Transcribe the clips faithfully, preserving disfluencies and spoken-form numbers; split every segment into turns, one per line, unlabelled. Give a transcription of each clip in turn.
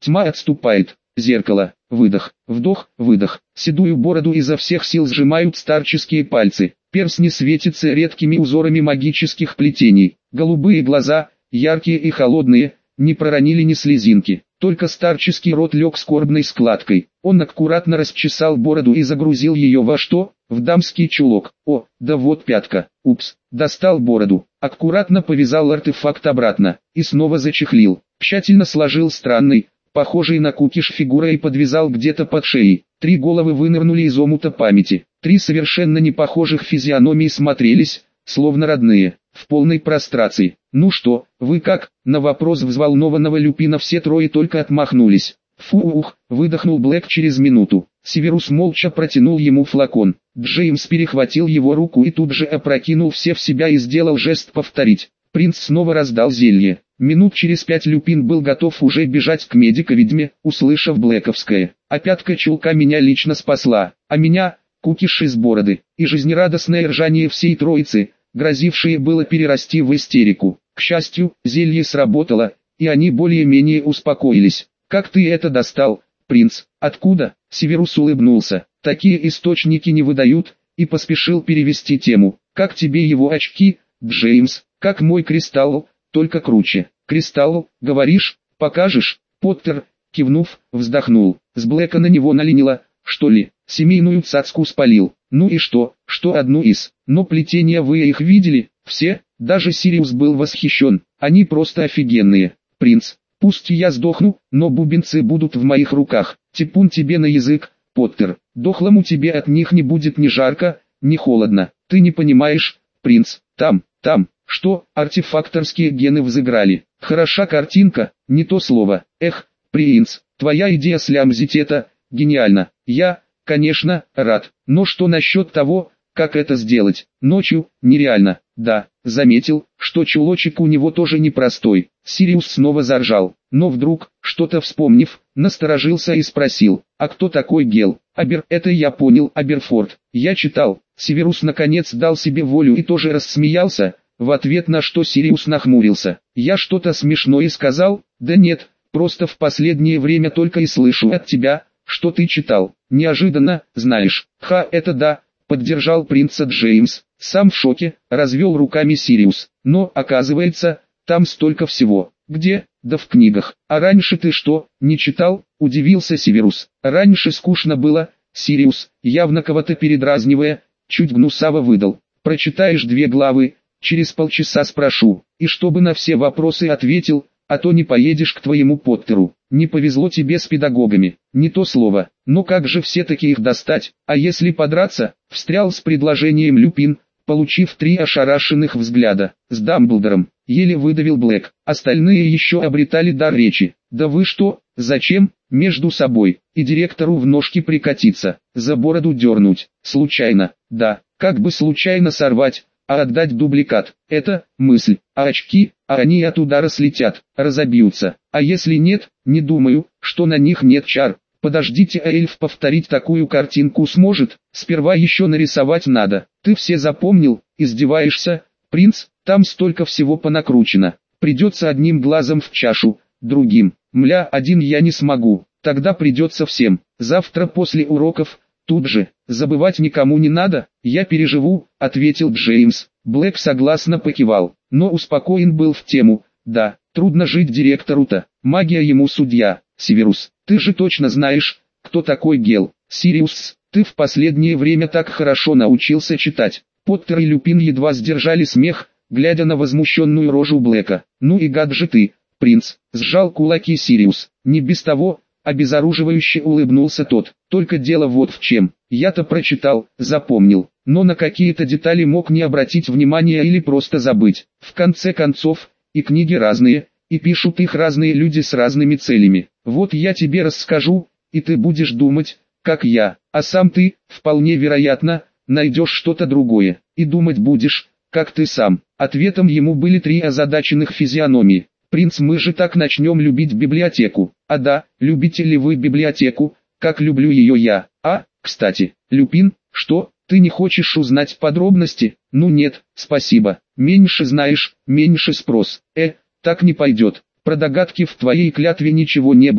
Тьма отступает. Зеркало. Выдох. Вдох. Выдох. Седую бороду изо всех сил сжимают старческие пальцы. Перстни светятся редкими узорами магических плетений. Голубые глаза, яркие и холодные, не проронили ни слезинки. Только старческий рот лег скорбной складкой. Он аккуратно расчесал бороду и загрузил ее во что? В дамский чулок. О, да вот пятка. Упс. Достал бороду. Аккуратно повязал артефакт обратно. И снова зачехлил. Тщательно сложил странный, похожий на кукиш фигурой и подвязал где-то под шеей. Три головы вынырнули из омута памяти. Три совершенно непохожих физиономии смотрелись, словно родные, в полной прострации. «Ну что, вы как?» На вопрос взволнованного Люпина все трое только отмахнулись. «Фух», выдохнул Блэк через минуту. Северус молча протянул ему флакон. Джеймс перехватил его руку и тут же опрокинул все в себя и сделал жест повторить. Принц снова раздал зелье. Минут через пять Люпин был готов уже бежать к медико-ведьме, услышав блэковское. А пятка чулка меня лично спасла, а меня, кукиш из бороды, и жизнерадостное ржание всей троицы, грозившее было перерасти в истерику. К счастью, зелье сработало, и они более-менее успокоились. «Как ты это достал, принц? Откуда?» Северус улыбнулся. «Такие источники не выдают», и поспешил перевести тему. «Как тебе его очки, Джеймс? Как мой кристалл, только круче». «Кристалл, говоришь? Покажешь?» Поттер, кивнув, вздохнул. С Блэка на него налинило, что ли, семейную цацку спалил. Ну и что, что одну из. Но плетения вы их видели, все? Даже Сириус был восхищен. Они просто офигенные. «Принц, пусть я сдохну, но бубенцы будут в моих руках. Типун тебе на язык, Поттер. Дохлому тебе от них не будет ни жарко, ни холодно. Ты не понимаешь, принц, там, там». Что, артефакторские гены взыграли? Хороша картинка, не то слово. Эх, принц, твоя идея слямзить это, гениально. Я, конечно, рад. Но что насчет того, как это сделать? Ночью, нереально. Да, заметил, что чулочек у него тоже непростой. Сириус снова заржал. Но вдруг, что-то вспомнив, насторожился и спросил, а кто такой Гел? Абер, это я понял, Аберфорд. Я читал. Северус наконец дал себе волю и тоже рассмеялся. В ответ на что Сириус нахмурился. «Я что-то смешное сказал?» «Да нет, просто в последнее время только и слышу от тебя, что ты читал. Неожиданно, знаешь». «Ха, это да», — поддержал принца Джеймс. Сам в шоке, развел руками Сириус. «Но, оказывается, там столько всего». «Где?» «Да в книгах». «А раньше ты что, не читал?» — удивился Северус. «Раньше скучно было», — Сириус, явно кого-то передразнивая, чуть гнусаво выдал. «Прочитаешь две главы, через полчаса спрошу, и чтобы на все вопросы ответил, а то не поедешь к твоему Поттеру. Не повезло тебе с педагогами, не то слово. Но как же все-таки их достать? А если подраться?» Встрял с предложением Люпин, получив три ошарашенных взгляда. «С Дамблдором», еле выдавил Блэк. Остальные еще обретали дар речи. «Да вы что, зачем?» «Между собой, и директору в ножки прикатиться, за бороду дернуть, случайно, да, как бы случайно сорвать, а отдать дубликат. Это мысль, а очки, а они от удара слетят, разобьются. А если нет, не думаю, что на них нет чар. Подождите, а эльф повторить такую картинку сможет? Сперва еще нарисовать надо. Ты все запомнил? Издеваешься? Принц, там столько всего понакручено. Придется одним глазом в чашу, другим. Мля, один я не смогу. Тогда придется всем. Завтра после уроков, тут же. Забывать никому не надо, я переживу», — ответил Джеймс. Блэк согласно покивал, но успокоен был в тему. «Да, трудно жить директору-то, магия ему судья». «Северус, ты же точно знаешь, кто такой Гел?» «Сириус, ты в последнее время так хорошо научился читать». Поттер и Люпин едва сдержали смех, глядя на возмущенную рожу Блэка. «Ну и гад же ты, принц», — сжал кулаки Сириус. «Не без того». Обезоруживающе улыбнулся тот. «Только дело вот в чем. Я-то прочитал, запомнил, но на какие-то детали мог не обратить внимания или просто забыть. В конце концов, и книги разные, и пишут их разные люди с разными целями. Вот я тебе расскажу, и ты будешь думать, как я, а сам ты, вполне вероятно, найдешь что-то другое, и думать будешь, как ты сам». Ответом ему были три озадаченных физиономии. «Принц, мы же так начнем любить библиотеку». «А да, любите ли вы библиотеку, как люблю ее я?» «А, кстати, Люпин, что, ты не хочешь узнать подробности?» «Ну нет, спасибо. Меньше знаешь, меньше спрос». «Э, так не пойдет. Про догадки в твоей клятве ничего не было.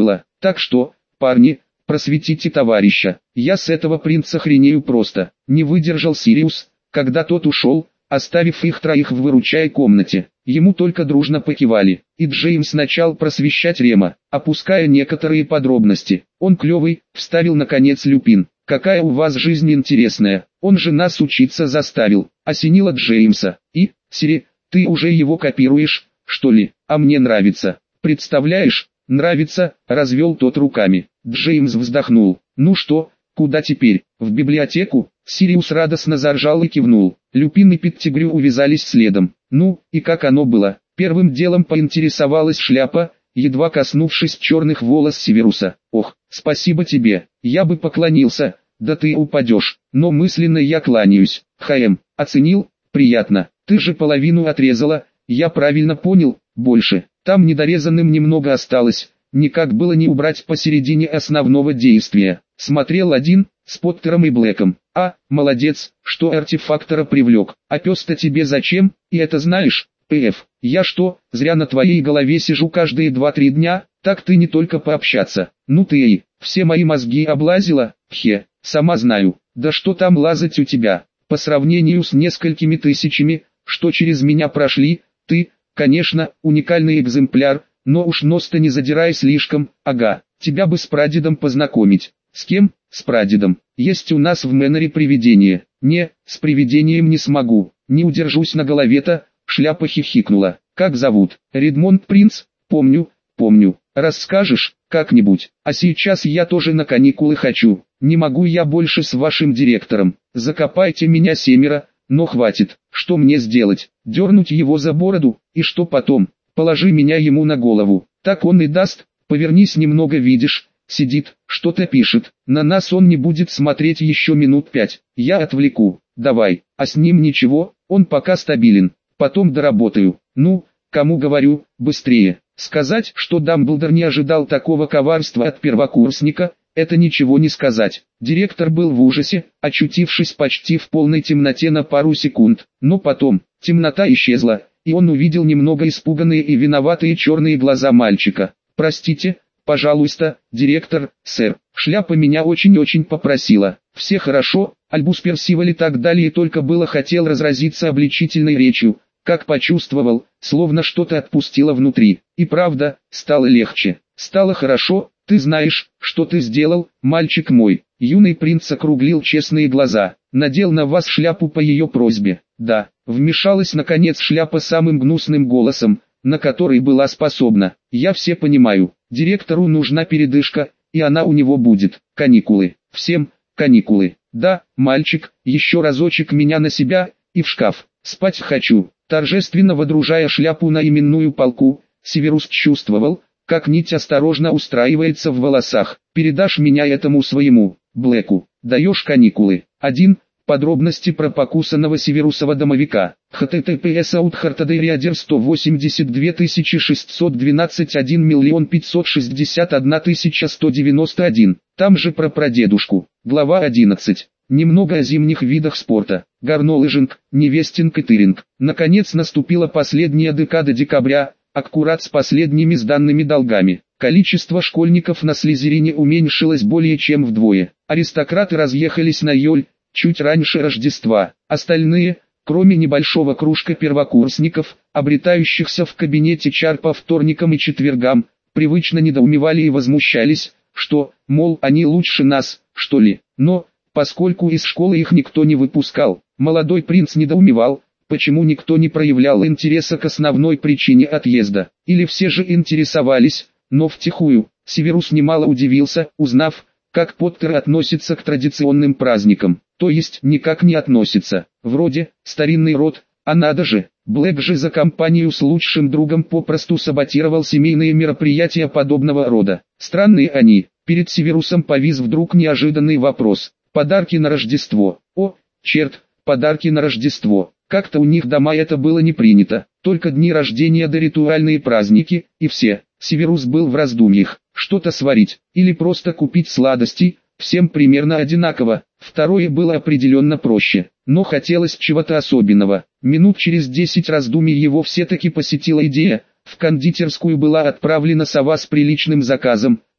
Так что, парни, просветите товарища, я с этого принца хренею просто. Не выдержал Сириус, когда тот ушел, оставив их троих в выручай комнате. Ему только дружно покивали, и Джеймс начал просвещать Рема, опуская некоторые подробности. Он клевый, вставил наконец Люпин. Какая у вас жизнь интересная, он же нас учиться заставил, осенило Джеймса. И, Сири, ты уже его копируешь, что ли? А мне нравится. Представляешь, нравится, развел тот руками. Джеймс вздохнул. Ну что, куда теперь? В библиотеку? Сириус радостно заржал и кивнул. Люпин и Петтигрю увязались следом. Ну, и как оно было? Первым делом поинтересовалась Шляпа, едва коснувшись черных волос Северуса. Ох, спасибо тебе, я бы поклонился, да ты упадешь, но мысленно я кланяюсь. Хаэм, оценил? Приятно, ты же половину отрезала, я правильно понял, больше. Там недорезанным немного осталось, никак было не убрать посередине основного действия. Смотрел один, с Поттером и Блэком. А, молодец, что артефактора привлек. А пес-то тебе зачем, и это знаешь? Пф, я что, зря на твоей голове сижу каждые два-три дня? Так ты не только пообщаться. Ну ты и, все мои мозги облазила? Хе, сама знаю. Да что там лазать у тебя? По сравнению с несколькими тысячами, что через меня прошли, ты, конечно, уникальный экземпляр, но уж нос-то не задирай слишком. Ага, тебя бы с прадедом познакомить. С кем? С прадедом. Есть у нас в Мэннере привидение. Не, с привидением не смогу. Не удержусь на голове-то. Шляпа хихикнула. Как зовут? Редмонд Принц? Помню, помню. Расскажешь, как-нибудь. А сейчас я тоже на каникулы хочу. Не могу я больше с вашим директором. Закопайте меня семеро, но хватит. Что мне сделать? Дернуть его за бороду? И что потом? Положи меня ему на голову. Так он и даст. Повернись немного, видишь. Сидит, что-то пишет. На нас он не будет смотреть еще минут пять. Я отвлеку. Давай. А с ним ничего, он пока стабилен. Потом доработаю. Ну, кому говорю, быстрее. Сказать, что Дамблдор не ожидал такого коварства от первокурсника, это ничего не сказать. Директор был в ужасе, очутившись почти в полной темноте на пару секунд. Но потом, темнота исчезла, и он увидел немного испуганные и виноватые черные глаза мальчика. «Простите, пожалуйста, директор, сэр, Шляпа меня очень-очень попросила. Все хорошо, Альбус Персиваль и так далее, только было хотел разразиться обличительной речью, как почувствовал, словно что-то отпустило внутри. И правда, стало легче. Стало хорошо, ты знаешь, что ты сделал, мальчик мой. Юный принц округлил честные глаза. Надел на вас шляпу по ее просьбе. Да, вмешалась наконец Шляпа самым гнусным голосом, на который была способна. Я все понимаю, директору нужна передышка, и она у него будет. Каникулы. Всем каникулы. Да, мальчик, еще разочек меня на себя, и в шкаф. Спать хочу. Торжественно водружая шляпу на именную полку, Северус чувствовал, как нить осторожно устраивается в волосах. Передашь меня этому своему, Блэку. Даешь каникулы. Один. Подробности про покусанного Северусова домовика. https аутхартадейриадер сто восемьдесят две тысячи шестьсот двенадцать один миллион пятьсот шестьдесят одна тысяча сто девяносто один. Там же про прадедушку. Глава одиннадцать. Немного о зимних видах спорта. Горнолыжинг, невестинг и тыринг. Наконец наступила последняя декада декабря, аккурат с последними сданными долгами. Количество школьников на Слизерине уменьшилось более чем вдвое. Аристократы разъехались на Йоль, чуть раньше Рождества. Остальные, кроме небольшого кружка первокурсников, обретающихся в кабинете Чар по вторникам и четвергам, привычно недоумевали и возмущались, что, мол, они лучше нас, что ли. Но, поскольку из школы их никто не выпускал, молодой принц недоумевал, почему никто не проявлял интереса к основной причине отъезда. Или все же интересовались, но втихую. Северус немало удивился, узнав, как Поттер относится к традиционным праздникам. То есть никак не относится. Вроде, старинный род, а надо же, Блэк же за компанию с лучшим другом попросту саботировал семейные мероприятия подобного рода. Странные они. Перед Северусом повис вдруг неожиданный вопрос. Подарки на Рождество. О, черт, подарки на Рождество. Как-то у них дома это было не принято. Только дни рождения да ритуальные праздники, и все. Северус был в раздумьях. Что-то сварить, или просто купить сладостей. Всем примерно одинаково. Второе было определенно проще, но хотелось чего-то особенного. Минут через десять раздумий его все-таки посетила идея. В кондитерскую была отправлена сова с приличным заказом,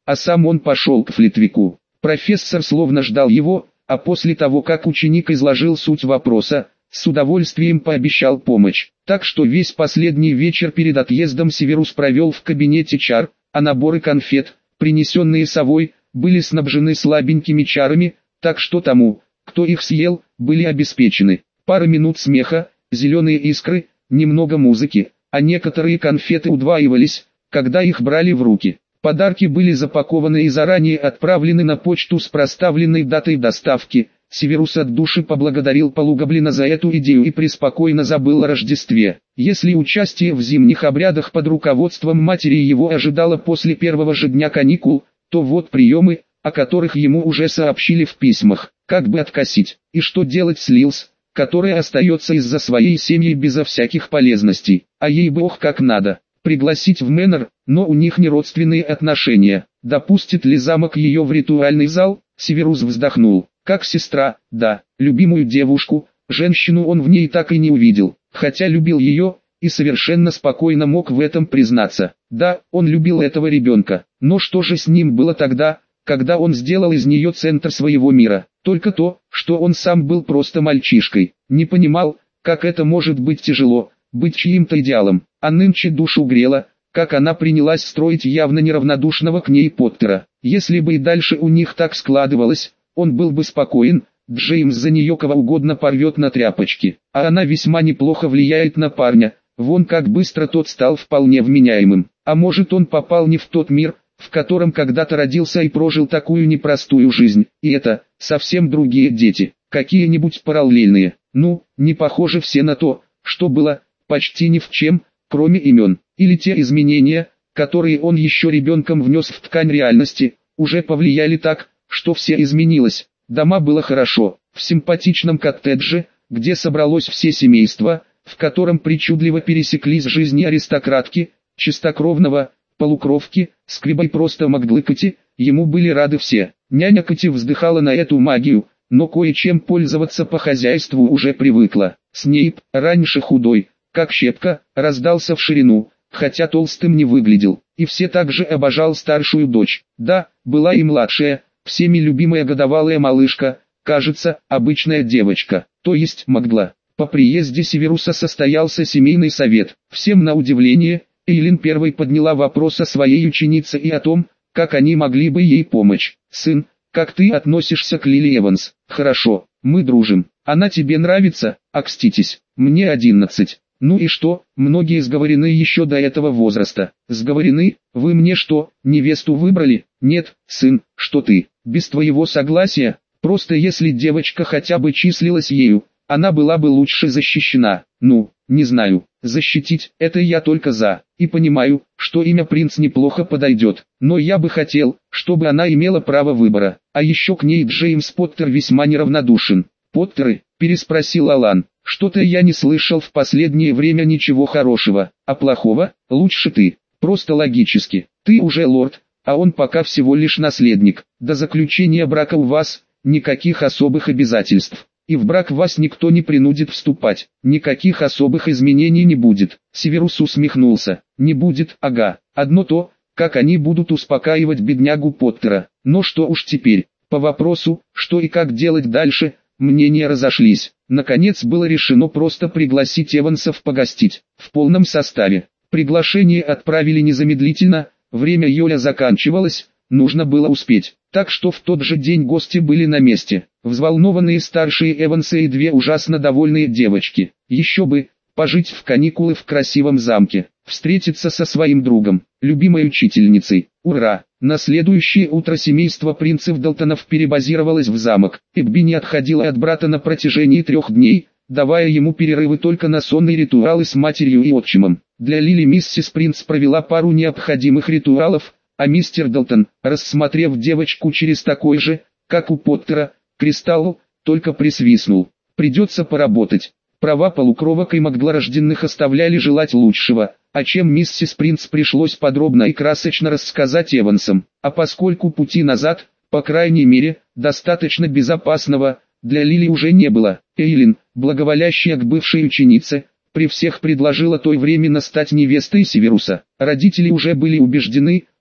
а сам он пошел к Флитвику. Профессор словно ждал его, а после того как ученик изложил суть вопроса, с удовольствием пообещал помощь. Так что весь последний вечер перед отъездом Северус провел в кабинете чар, а наборы конфет, принесенные совой, были снабжены слабенькими чарами, так что тому, кто их съел, были обеспечены. Пара минут смеха, зеленые искры, немного музыки, а некоторые конфеты удваивались, когда их брали в руки. Подарки были запакованы и заранее отправлены на почту с проставленной датой доставки. Северус от души поблагодарил Полугоблина за эту идею и преспокойно забыл о Рождестве. Если участие в зимних обрядах под руководством матери его ожидало после первого же дня каникул, то вот приемы, о которых ему уже сообщили в письмах. Как бы откосить, и что делать с Лилс, которая остается из-за своей семьи безо всяких полезностей, а ей бы ох как надо. Пригласить в Мэннер, но у них не родственные отношения. Допустит ли замок ее в ритуальный зал? Северус вздохнул. Как сестра, да, любимую девушку, женщину он в ней так и не увидел, хотя любил ее, и совершенно спокойно мог в этом признаться. Да, он любил этого ребенка, но что же с ним было тогда, когда он сделал из нее центр своего мира? Только то, что он сам был просто мальчишкой, не понимал, как это может быть тяжело, быть чьим-то идеалом, а нынче душу грело, как она принялась строить явно неравнодушного к ней Поттера. Если бы и дальше у них так складывалось, он был бы спокоен, Джеймс за нее кого угодно порвет на тряпочки, а она весьма неплохо влияет на парня, вон как быстро тот стал вполне вменяемым. А может он попал не в тот мир, в котором когда-то родился и прожил такую непростую жизнь, и это, совсем другие дети, какие-нибудь параллельные, ну, не похожи все на то, что было, почти ни в чем, кроме имен, или те изменения, которые он еще ребенком внес в ткань реальности, уже повлияли так, что все изменилось. Дома было хорошо, в симпатичном коттедже, где собралось все семейство, в котором причудливо пересеклись жизни аристократки, чистокровного, полукровки, сквибой просто Макдлыкати, ему были рады все. Няня Кати вздыхала на эту магию, но кое-чем пользоваться по хозяйству уже привыкла. Снейп, раньше худой, как щепка, раздался в ширину, хотя толстым не выглядел, и все также обожал старшую дочь. Да, была и младшая, всеми любимая годовалая малышка, кажется, обычная девочка, то есть Магдла. По приезде Северуса состоялся семейный совет. Всем на удивление, Эйлин первой подняла вопрос о своей ученице и о том, как они могли бы ей помочь. «Сын, как ты относишься к Лили Эванс?» «Хорошо, мы дружим. Она тебе нравится?» «Окститесь, мне одиннадцать». «Ну и что, многие сговорены еще до этого возраста». «Сговорены? Вы мне что, невесту выбрали?» «Нет, сын, что ты, без твоего согласия, просто если девочка хотя бы числилась ею, она была бы лучше защищена». «Ну, не знаю, защитить – это я только за, и понимаю, что имя принц неплохо подойдет, но я бы хотел, чтобы она имела право выбора, а еще к ней Джеймс Поттер весьма неравнодушен». «Поттеры?» – переспросил Алан. «Что-то я не слышал в последнее время ничего хорошего, а плохого, лучше ты, просто логически, ты уже лорд, а он пока всего лишь наследник, до заключения брака у вас, никаких особых обязательств, и в брак вас никто не принудит вступать, никаких особых изменений не будет». Северус усмехнулся. «Не будет, ага, одно то, как они будут успокаивать беднягу Поттера, но что уж теперь, по вопросу, что и как делать дальше, мнения разошлись. Наконец было решено просто пригласить Эвансов погостить, в полном составе. Приглашение отправили незамедлительно, время Йоля заканчивалось, нужно было успеть. Так что в тот же день гости были на месте, взволнованные старшие Эвансы и две ужасно довольные девочки. Еще бы, пожить в каникулы в красивом замке, встретиться со своим другом, любимой учительницей. Ура! На следующее утро семейство принцев Далтонов перебазировалось в замок. Эбби не отходила от брата на протяжении трех дней, давая ему перерывы только на сонные ритуалы с матерью и отчимом. Для Лили миссис Принц провела пару необходимых ритуалов, а мистер Далтон, рассмотрев девочку через такой же, как у Поттера, кристалл, только присвистнул. Придется поработать. Права полукровок и магдлорожденных оставляли желать лучшего, о чем миссис Принц пришлось подробно и красочно рассказать Эвансам. А поскольку пути назад, по крайней мере, достаточно безопасного, для Лили уже не было, Эйлин, благоволящая к бывшей ученице, при всех предложила той временно стать невестой Северуса. Родители уже были убеждены,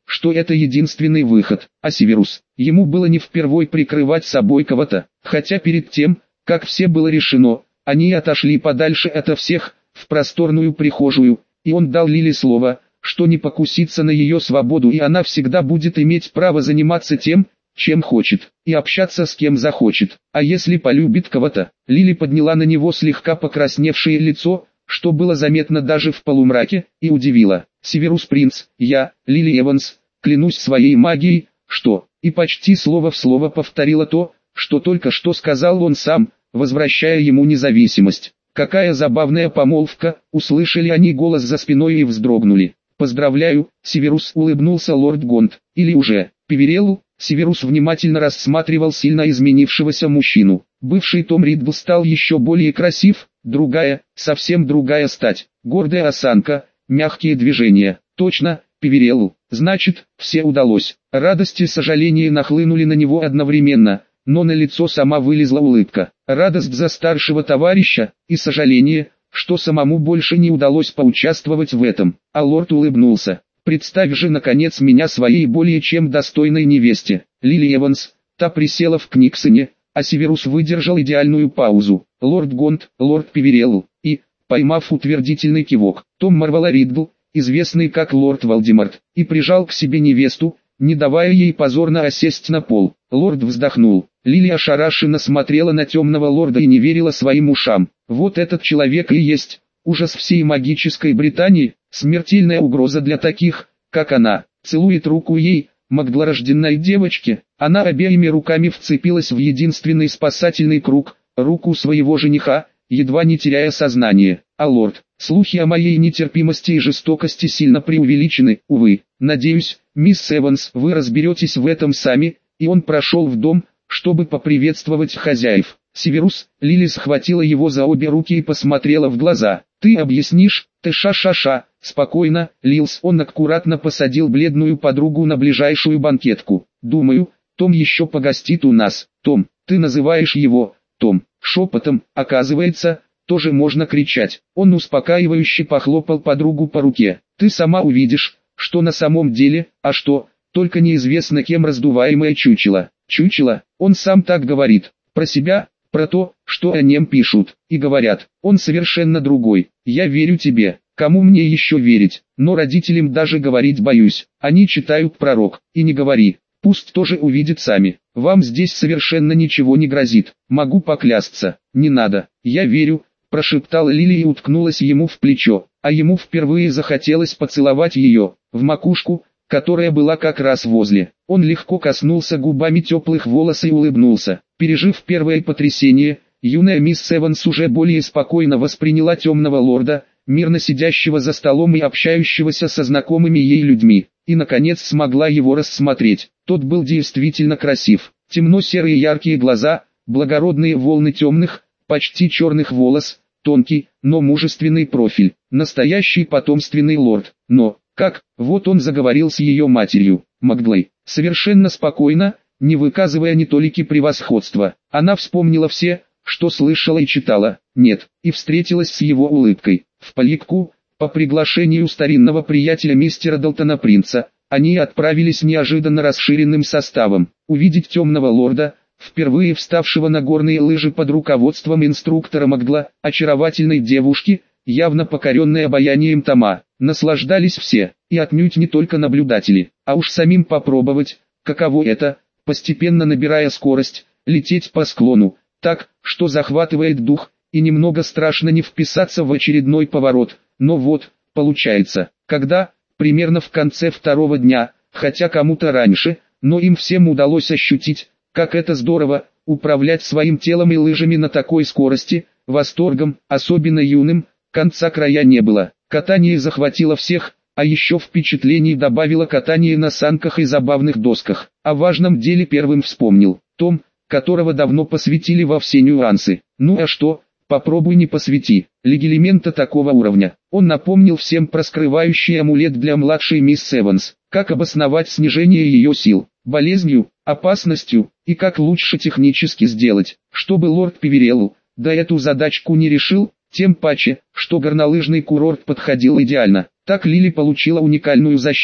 что это единственный выход, а Северус, ему было не впервой прикрывать собой кого-то, хотя перед тем, как все было решено, они отошли подальше ото всех, в просторную прихожую, и он дал Лили слово, что не покусится на ее свободу и она всегда будет иметь право заниматься тем, чем хочет, и общаться с кем захочет, а если полюбит кого-то. Лили подняла на него слегка покрасневшее лицо, что было заметно даже в полумраке, и удивила. «Северус Принц, я, Лили Эванс, клянусь своей магией, что...» И почти слово в слово повторила то, что только что сказал он сам, возвращая ему независимость. «Какая забавная помолвка!» — услышали они голос за спиной и вздрогнули. «Поздравляю, Северус!» — улыбнулся лорд Гонт. «Или уже, Певерелл?» Северус внимательно рассматривал сильно изменившегося мужчину. Бывший Том Риддл стал еще более красив, другая, совсем другая стать, гордая осанка, мягкие движения. «Точно, Певерелл, значит, все удалось». Радость и сожаление нахлынули на него одновременно, но на лицо сама вылезла улыбка. Радость за старшего товарища, и сожаление, что самому больше не удалось поучаствовать в этом. А лорд улыбнулся. «Представь же наконец меня своей более чем достойной невесте». Лили Эванс, та присела в Книксоне, а Северус выдержал идеальную паузу. «Лорд Гонт, лорд Певерелл», и, поймав утвердительный кивок, Том Марвелла Риддл, известный как лорд Волдеморт, и прижал к себе невесту, не давая ей позорно осесть на пол. Лорд вздохнул. Лили ошарашенно смотрела на темного лорда и не верила своим ушам. Вот этот человек и есть ужас всей магической Британии, смертельная угроза для таких, как она. Целует руку ей, магдлорожденной девочке. Она обеими руками вцепилась в единственный спасательный круг, руку своего жениха, едва не теряя сознание. А лорд, слухи о моей нетерпимости и жестокости сильно преувеличены, увы. Надеюсь, мисс Эванс, вы разберетесь в этом сами. И он прошел в дом, чтобы поприветствовать хозяев. Северус, Лили схватила его за обе руки и посмотрела в глаза. «Ты объяснишь, ты ша-ша-ша». «Спокойно, Лилс». Он аккуратно посадил бледную подругу на ближайшую банкетку. «Думаю, Том еще погостит у нас». «Том, ты называешь его Том». Шепотом, оказывается, тоже можно кричать. Он успокаивающе похлопал подругу по руке. «Ты сама увидишь, что на самом деле, а что, только неизвестно кем раздуваемое чучело». «Чучело», он сам так говорит, про себя, про то, что о нем пишут, и говорят, он совершенно другой. Я верю тебе, кому мне еще верить, но родителям даже говорить боюсь, они читают пророк, и не говори, пусть тоже увидят сами. Вам здесь совершенно ничего не грозит, могу поклясться. Не надо, я верю, прошептала Лили и уткнулась ему в плечо, а ему впервые захотелось поцеловать ее, в макушку, которая была как раз возле. Он легко коснулся губами теплых волос и улыбнулся. Пережив первое потрясение, юная мисс Эванс уже более спокойно восприняла темного лорда, мирно сидящего за столом и общающегося со знакомыми ей людьми, и наконец смогла его рассмотреть. Тот был действительно красив. Темно-серые яркие глаза, благородные волны темных, почти черных волос, тонкий, но мужественный профиль. Настоящий потомственный лорд. Но, как, вот он заговорил с ее матерью, Магдлой, совершенно спокойно, не выказывая ни толики превосходства. Она вспомнила все, что слышала и читала, нет, и встретилась с его улыбкой. В Паликку, по приглашению старинного приятеля мистера Далтона Принца, они отправились неожиданно расширенным составом. Увидеть темного лорда, впервые вставшего на горные лыжи под руководством инструктора Магдла, очаровательной девушки, явно покоренной обаянием Тома, наслаждались все, и отнюдь не только наблюдатели, а уж самим попробовать, каково это, постепенно набирая скорость, лететь по склону, так, что захватывает дух, и немного страшно не вписаться в очередной поворот, но вот, получается, когда, примерно в конце второго дня, хотя кому-то раньше, но им всем удалось ощутить, как это здорово, управлять своим телом и лыжами на такой скорости, восторгом, особенно юным, конца края не было. Катание захватило всех, а еще впечатлений добавило катание на санках и забавных досках. О важном деле первым вспомнил Том, которого давно посвятили во все нюансы. Ну а что, попробуй не посвяти. Легилимента такого уровня. Он напомнил всем про скрывающий амулет для младшей мисс Эванс, как обосновать снижение ее сил, болезнью, опасностью, и как лучше технически сделать, чтобы лорд Певерелл, да эту задачку не решил, тем паче, что горнолыжный курорт подходил идеально. Так Лили получила уникальную защиту,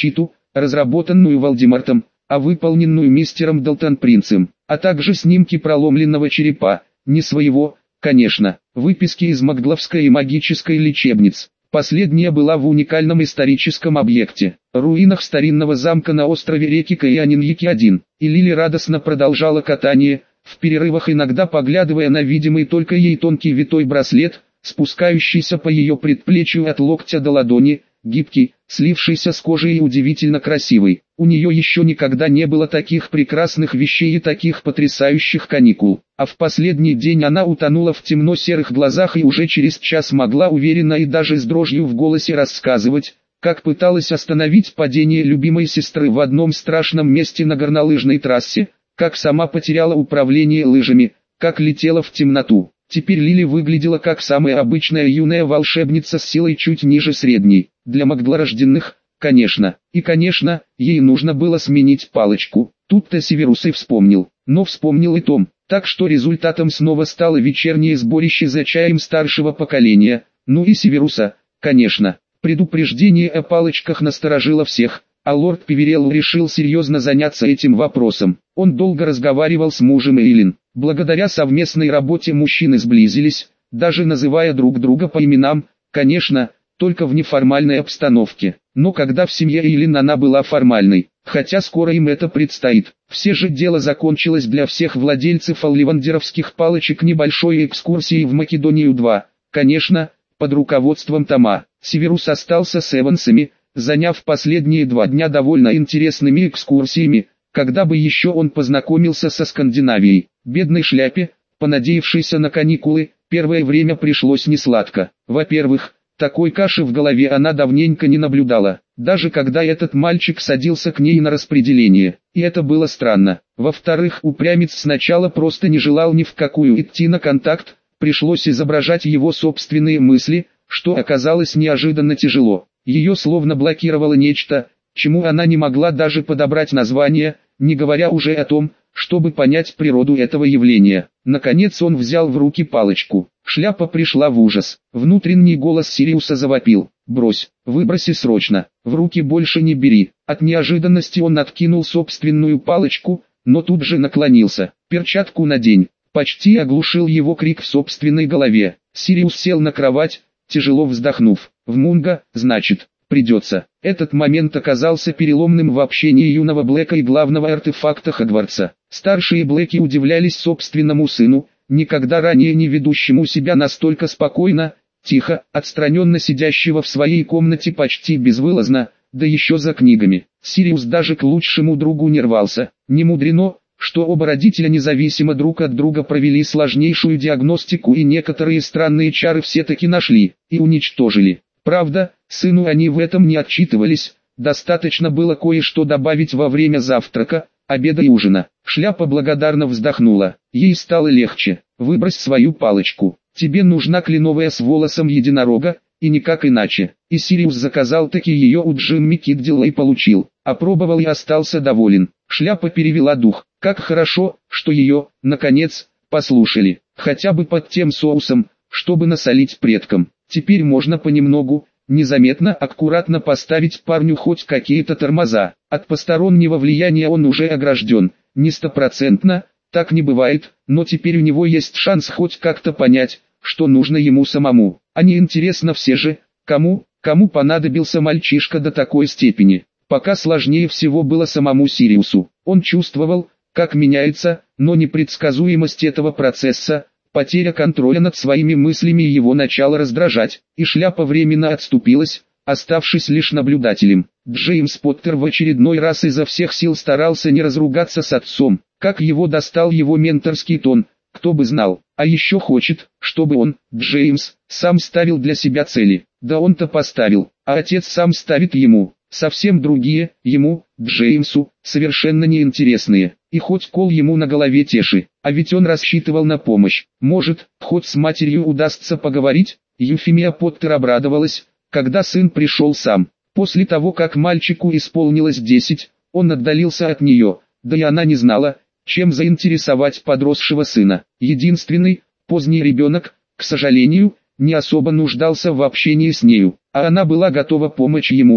разработанную Волдемортом, а выполненную мистером Далтон-принцем, а также снимки проломленного черепа, не своего, конечно, выписки из Магдловской и магической лечебниц. Последняя была в уникальном историческом объекте, руинах старинного замка на острове реки Каяниньяки-один, и Лили радостно продолжала катание, в перерывах иногда поглядывая на видимый только ей тонкий витой браслет, спускающийся по ее предплечью от локтя до ладони, гибкий, слившийся с кожей и удивительно красивый. У нее еще никогда не было таких прекрасных вещей и таких потрясающих каникул. А в последний день она утонула в темно-серых глазах и уже через час могла уверенно и даже с дрожью в голосе рассказывать, как пыталась остановить падение любимой сестры в одном страшном месте на горнолыжной трассе, как сама потеряла управление лыжами, как летела в темноту. Теперь Лили выглядела как самая обычная юная волшебница с силой чуть ниже средней, для магдлорожденных, конечно. И конечно, ей нужно было сменить палочку. Тут-то Северус и вспомнил, но вспомнил и Том, так что результатом снова стало вечернее сборище за чаем старшего поколения, ну и Северуса, конечно. Предупреждение о палочках насторожило всех, а лорд Певерелл решил серьезно заняться этим вопросом. Он долго разговаривал с мужем Эйлин. Благодаря совместной работе мужчины сблизились, даже называя друг друга по именам, конечно, только в неформальной обстановке. Но когда в семье Эйлин она была формальной, хотя скоро им это предстоит. Все же дело закончилось для всех владельцев олливандеровских палочек небольшой экскурсией в Македонию-два, конечно, под руководством Тома. Северус остался с Эвансами, заняв последние два дня довольно интересными экскурсиями, когда бы еще он познакомился со Скандинавией. Бедной Шляпе, понадеявшейся на каникулы, первое время пришлось несладко. Во-первых, такой каши в голове она давненько не наблюдала, даже когда этот мальчик садился к ней на распределение, и это было странно. Во-вторых, упрямец сначала просто не желал ни в какую идти на контакт, пришлось изображать его собственные мысли, что оказалось неожиданно тяжело. Ее словно блокировало нечто, чему она не могла даже подобрать название, не говоря уже о том, чтобы понять природу этого явления. Наконец он взял в руки палочку. Шляпа пришла в ужас. Внутренний голос Сириуса завопил: «Брось, выброси срочно, в руки больше не бери». От неожиданности он откинул собственную палочку, но тут же наклонился. «Перчатку надень». Почти оглушил его крик в собственной голове. Сириус сел на кровать, тяжело вздохнув. «В Мунго, значит, придется». Этот момент оказался переломным в общении юного Блэка и главного артефакта Хогвартса. Старшие Блэки удивлялись собственному сыну, никогда ранее не ведущему себя настолько спокойно, тихо, отстраненно сидящего в своей комнате почти безвылазно, да еще за книгами. Сириус даже к лучшему другу не рвался. Не мудрено, что оба родителя независимо друг от друга провели сложнейшую диагностику и некоторые странные чары все-таки нашли и уничтожили. Правда, сыну они в этом не отчитывались, достаточно было кое-что добавить во время завтрака, обеда и ужина. Шляпа благодарно вздохнула, ей стало легче. «Выбрось свою палочку, тебе нужна кленовая с волосом единорога, и никак иначе». И Сириус заказал таки ее у Джимми Киддила и получил, опробовал и остался доволен. Шляпа перевела дух, как хорошо, что ее, наконец, послушали, хотя бы под тем соусом, чтобы насолить предкам. Теперь можно понемногу, незаметно, аккуратно поставить парню хоть какие-то тормоза. От постороннего влияния он уже огражден, не стопроцентно, так не бывает, но теперь у него есть шанс хоть как-то понять, что нужно ему самому. А не интересно все же, кому, кому понадобился мальчишка до такой степени. Пока сложнее всего было самому Сириусу. Он чувствовал, как меняется, но непредсказуемость этого процесса, потеря контроля над своими мыслями его начала раздражать, и Шляпа временно отступилась, оставшись лишь наблюдателем. Джеймс Поттер в очередной раз изо всех сил старался не разругаться с отцом, как его достал его менторский тон, кто бы знал, а еще хочет, чтобы он, Джеймс, сам ставил для себя цели. Да он-то поставил, а отец сам ставит ему. Совсем другие, ему, Джеймсу, совершенно неинтересные, и хоть кол ему на голове теши, а ведь он рассчитывал на помощь. Может, хоть с матерью удастся поговорить? Юфимия Поттер обрадовалась, когда сын пришел сам. После того, как мальчику исполнилось десять, он отдалился от нее, да и она не знала, чем заинтересовать подросшего сына. Единственный, поздний ребенок, к сожалению, не особо нуждался в общении с нею, а она была готова помочь ему,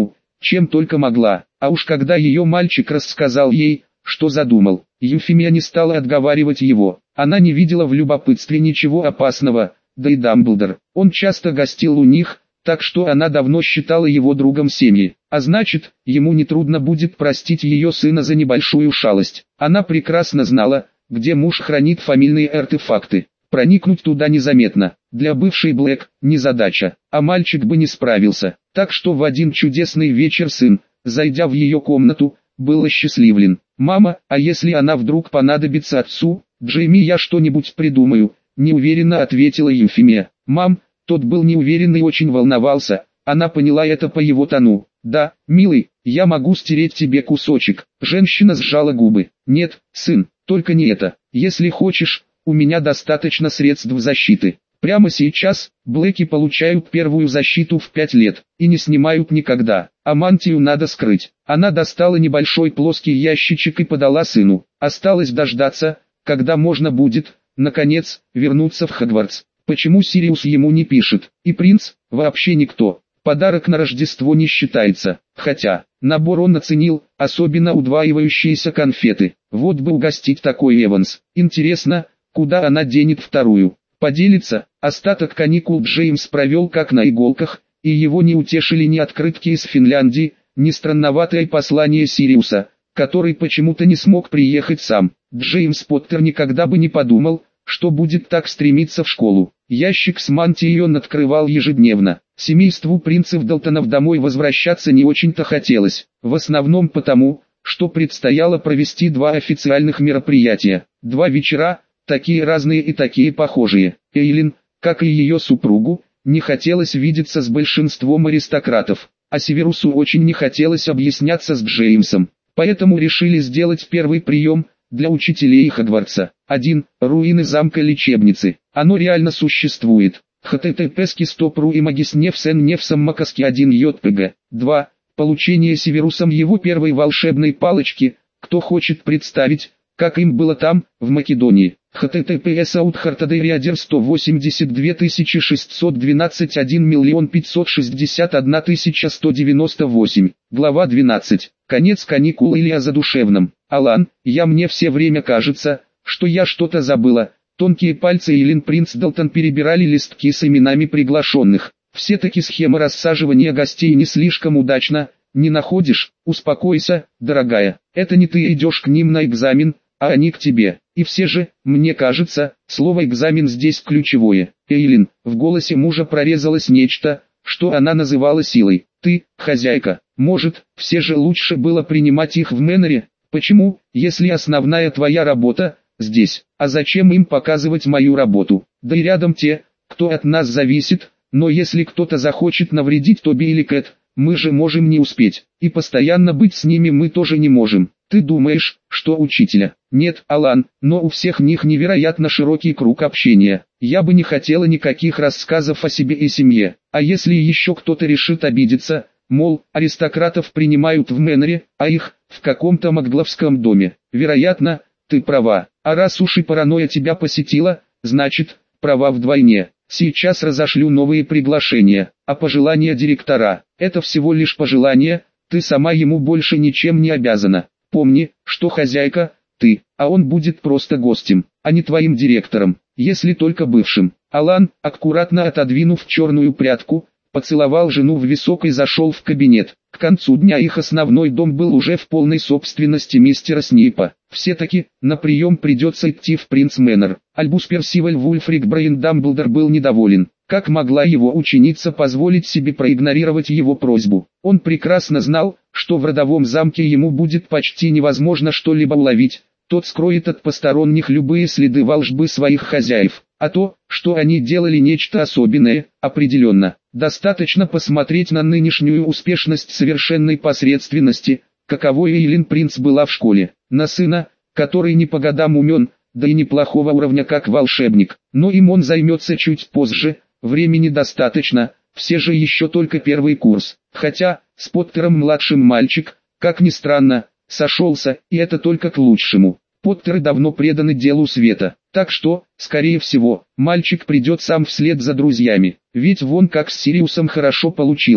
чем только могла. А уж когда ее мальчик рассказал ей, что задумал, Юфимия не стала отговаривать его. Она не видела в любопытстве ничего опасного, да и Дамблдор, он часто гостил у них, так что она давно считала его другом семьи. А значит, ему нетрудно будет простить ее сына за небольшую шалость. Она прекрасно знала, где муж хранит фамильные артефакты. Проникнуть туда незаметно, для бывшей Блэк, незадача, а мальчик бы не справился. Так что в один чудесный вечер сын, зайдя в ее комнату, был осчастливлен. «Мама, а если она вдруг понадобится отцу, Джейми, я что-нибудь придумаю», неуверенно ответила Юфимия. «Мам», тот был неуверен и очень волновался, она поняла это по его тону. «Да, милый, я могу стереть тебе кусочек». Женщина сжала губы. «Нет, сын, только не это. Если хочешь, у меня достаточно средств защиты. Прямо сейчас, Блэки получают первую защиту в пять лет, и не снимают никогда, а мантию надо скрыть». Она достала небольшой плоский ящичек и подала сыну. Осталось дождаться, когда можно будет, наконец, вернуться в Хогвартс. Почему Сириус ему не пишет? И принц, вообще никто. Подарок на Рождество не считается, хотя, набор он оценил, особенно удваивающиеся конфеты. Вот бы угостить такой Эванс. Интересно, куда она денет вторую? Поделится. Остаток каникул Джеймс провел как на иголках, и его не утешили ни открытки из Финляндии, ни странноватое послание Сириуса, который почему-то не смог приехать сам. Джеймс Поттер никогда бы не подумал, что будет так стремиться в школу. Ящик с мантией он открывал ежедневно. Семейству принцев Далтонов домой возвращаться не очень-то хотелось, в основном потому, что предстояло провести два официальных мероприятия. Два вечера, такие разные и такие похожие. Эйлин, как и ее супругу, не хотелось видеться с большинством аристократов, а Северусу очень не хотелось объясняться с Джеймсом. Поэтому решили сделать первый прием для учителей Хогвартса. один. Руины замка лечебницы. Оно реально существует. http стоп.ру и магисневсен невсом макаски один jpg. два. Получение Северусом его первой волшебной палочки. Кто хочет представить, как им было там, в Македонии. https аутхартадейриадер сто восемьдесят две тысячи шестьсот двенадцать один миллион пятьсот шестьдесят одна тысяча сто девяносто восемь. Глава двенадцать. Конец каникул или о задушевном. Алан, я мне все время кажется, что я что-то забыла. Тонкие пальцы Эйлин Принц Далтон перебирали листки с именами приглашенных. Все-таки схема рассаживания гостей не слишком удачна, не находишь? Успокойся, дорогая, это не ты идешь к ним на экзамен, а они к тебе. И все же, мне кажется, слово «экзамен» здесь ключевое. Эйлин, в голосе мужа прорезалось нечто, что она называла силой. Ты, хозяйка, может, все же лучше было принимать их в Мэннере? Почему, если основная твоя работа здесь? А зачем им показывать мою работу? Да и рядом те, кто от нас зависит, но если кто-то захочет навредить Тоби или Кэт, мы же можем не успеть, и постоянно быть с ними мы тоже не можем. Ты думаешь, что учителя? Нет, Алан, но у всех них невероятно широкий круг общения. Я бы не хотела никаких рассказов о себе и семье. А если еще кто-то решит обидеться, мол, аристократов принимают в Мэннере, а их в каком-то Макгловском доме. Вероятно, ты права. А раз уж и паранойя тебя посетила, значит, права вдвойне. Сейчас разошлю новые приглашения, а пожелания директора – это всего лишь пожелания, ты сама ему больше ничем не обязана. Помни, что хозяйка – ты, а он будет просто гостем, а не твоим директором, если только бывшим. Алан, аккуратно отодвинув черную прядку, поцеловал жену в висок и зашел в кабинет. К концу дня их основной дом был уже в полной собственности мистера Снейпа. Все-таки, на прием придется идти в Принц Мэннер. Альбус Персиваль Вульфрик Брайан Дамблдор был недоволен. Как могла его ученица позволить себе проигнорировать его просьбу? Он прекрасно знал, что в родовом замке ему будет почти невозможно что-либо уловить. Тот скроет от посторонних любые следы волшбы своих хозяев. А то, что они делали нечто особенное, определенно. Достаточно посмотреть на нынешнюю успешность совершенной посредственности, каковой Эйлин Принц была в школе. На сына, который не по годам умен, да и неплохого уровня как волшебник. Но им он займется чуть позже, времени достаточно, все же еще только первый курс. Хотя, с Поттером-младшим мальчик, как ни странно, сошелся, и это только к лучшему. Поттеры давно преданы делу света, так что, скорее всего, мальчик придет сам вслед за друзьями, ведь вон как с Сириусом хорошо получилось.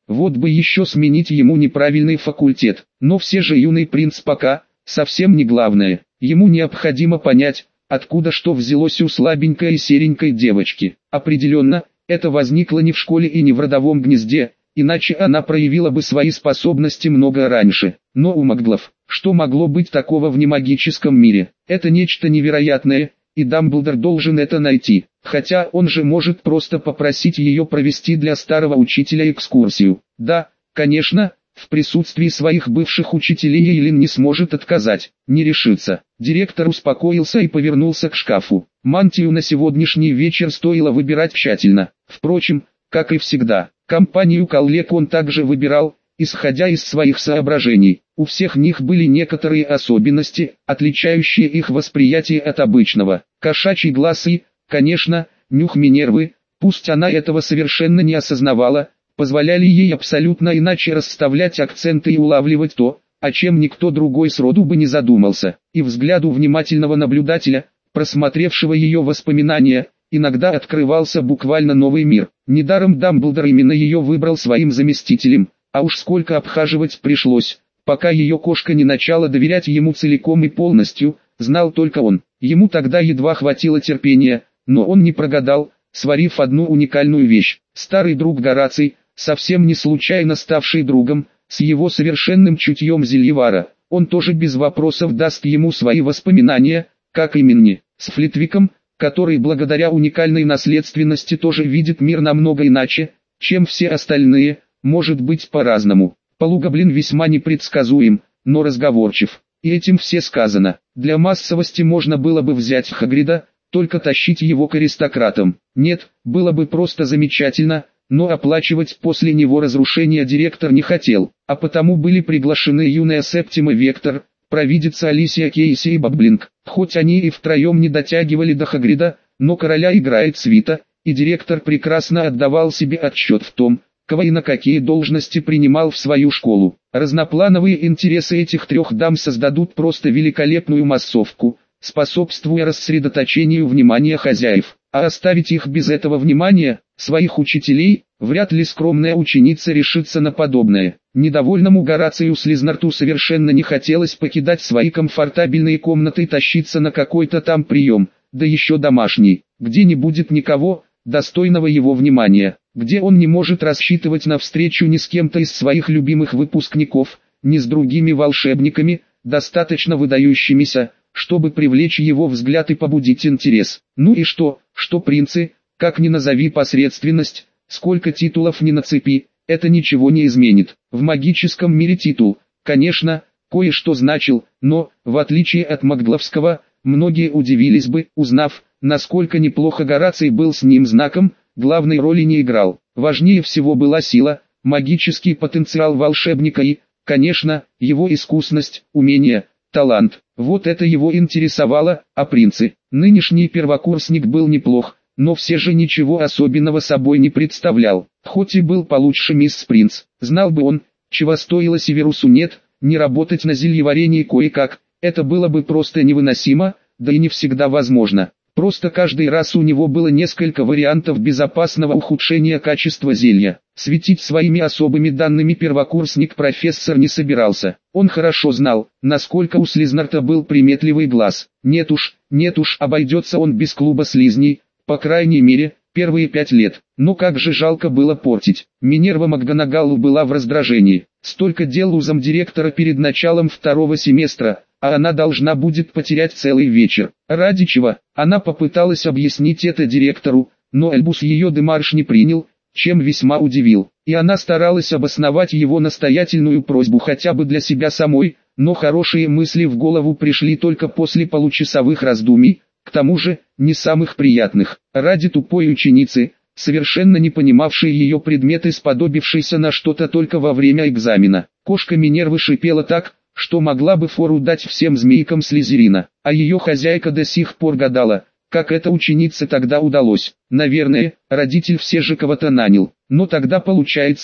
вот бы еще сменить ему неправильный факультет. Но все же юный принц пока совсем не главное. Ему необходимо понять, откуда что взялось у слабенькой и серенькой девочки. Определенно, это возникло не в школе и не в родовом гнезде, иначе она проявила бы свои способности много раньше. Но у маглов, что могло быть такого в немагическом мире? Это нечто невероятное, и Дамблдор должен это найти. Хотя он же может просто попросить ее провести для старого учителя экскурсию. Да, конечно, в присутствии своих бывших учителей Эйлин не сможет отказать, не решится. Директор успокоился и повернулся к шкафу. Мантию на сегодняшний вечер стоило выбирать тщательно. Впрочем, как и всегда, компанию коллег он также выбирал, исходя из своих соображений. У всех них были некоторые особенности, отличающие их восприятие от обычного. Кошачий глаз и, конечно, нюх Минервы, пусть она этого совершенно не осознавала, позволяли ей абсолютно иначе расставлять акценты и улавливать то, о чем никто другой сроду бы не задумался. И взгляду внимательного наблюдателя, просмотревшего ее воспоминания, иногда открывался буквально новый мир. Недаром Дамблдор именно ее выбрал своим заместителем, а уж сколько обхаживать пришлось, пока ее кошка не начала доверять ему целиком и полностью, знал только он. Ему тогда едва хватило терпения, но он не прогадал, сварив одну уникальную вещь. Старый друг Гораций, совсем не случайно ставший другом, с его совершенным чутьем зельевара, он тоже без вопросов даст ему свои воспоминания, как и Минни, с Флитвиком, который благодаря уникальной наследственности тоже видит мир намного иначе, чем все остальные, может быть по-разному. Полугоблин весьма непредсказуем, но разговорчив, и этим все сказано. Для массовости можно было бы взять Хагрида, только тащить его к аристократам. Нет, было бы просто замечательно, но оплачивать после него разрушение директор не хотел, а потому были приглашены юная Септима Вектор, провидица Алисия Кейси и Бабблинг. Хоть они и втроем не дотягивали до Хагрида, но короля играет свита, и директор прекрасно отдавал себе отчет в том, кого и на какие должности принимал в свою школу. Разноплановые интересы этих трех дам создадут просто великолепную массовку, способствуя рассредоточению внимания хозяев. А оставить их без этого внимания, своих учителей, вряд ли скромная ученица решится на подобное. Недовольному Горацию Слизнарту совершенно не хотелось покидать свои комфортабельные комнаты и тащиться на какой-то там прием, да еще домашний, где не будет никого, достойного его внимания, где он не может рассчитывать на встречу ни с кем-то из своих любимых выпускников, ни с другими волшебниками, достаточно выдающимися, чтобы привлечь его взгляд и побудить интерес. Ну и что, что принцы, как ни назови посредственность, сколько титулов ни нацепи, это ничего не изменит. В магическом мире титул, конечно, кое-что значил, но, в отличие от магловского, многие удивились бы, узнав, насколько неплохо Гораций был с ним знаком, главной роли не играл. Важнее всего была сила, магический потенциал волшебника и, конечно, его искусность, умение, талант. Вот это его интересовало, а принцы. Нынешний первокурсник был неплох, но все же ничего особенного собой не представлял. Хоть и был получше мисс Принц, знал бы он, чего стоило Северусу нет, не работать на зельеварении кое-как, это было бы просто невыносимо, да и не всегда возможно. Просто каждый раз у него было несколько вариантов безопасного ухудшения качества зелья. Светить своими особыми данными первокурсник-профессор не собирался. Он хорошо знал, насколько у Слизнарта был приметливый глаз. Нет уж, нет уж, обойдется он без клуба слизней, по крайней мере, первые пять лет. Но как же жалко было портить. Минерва МакГонагалл была в раздражении. Столько дел у замдиректора перед началом второго семестра, а она должна будет потерять целый вечер. Ради чего? Она попыталась объяснить это директору, но Альбус ее демарш не принял, чем весьма удивил. И она старалась обосновать его настоятельную просьбу хотя бы для себя самой, но хорошие мысли в голову пришли только после получасовых раздумий, к тому же, не самых приятных. Ради тупой ученицы, совершенно не понимавшей ее предметы, сподобившейся на что-то только во время экзамена. Кошка Минервы шипела так, что могла бы фору дать всем змейкам Слизерина, а ее хозяйка до сих пор гадала, как эта ученице тогда удалось. Наверное, родитель все же кого-то нанял, но тогда получается,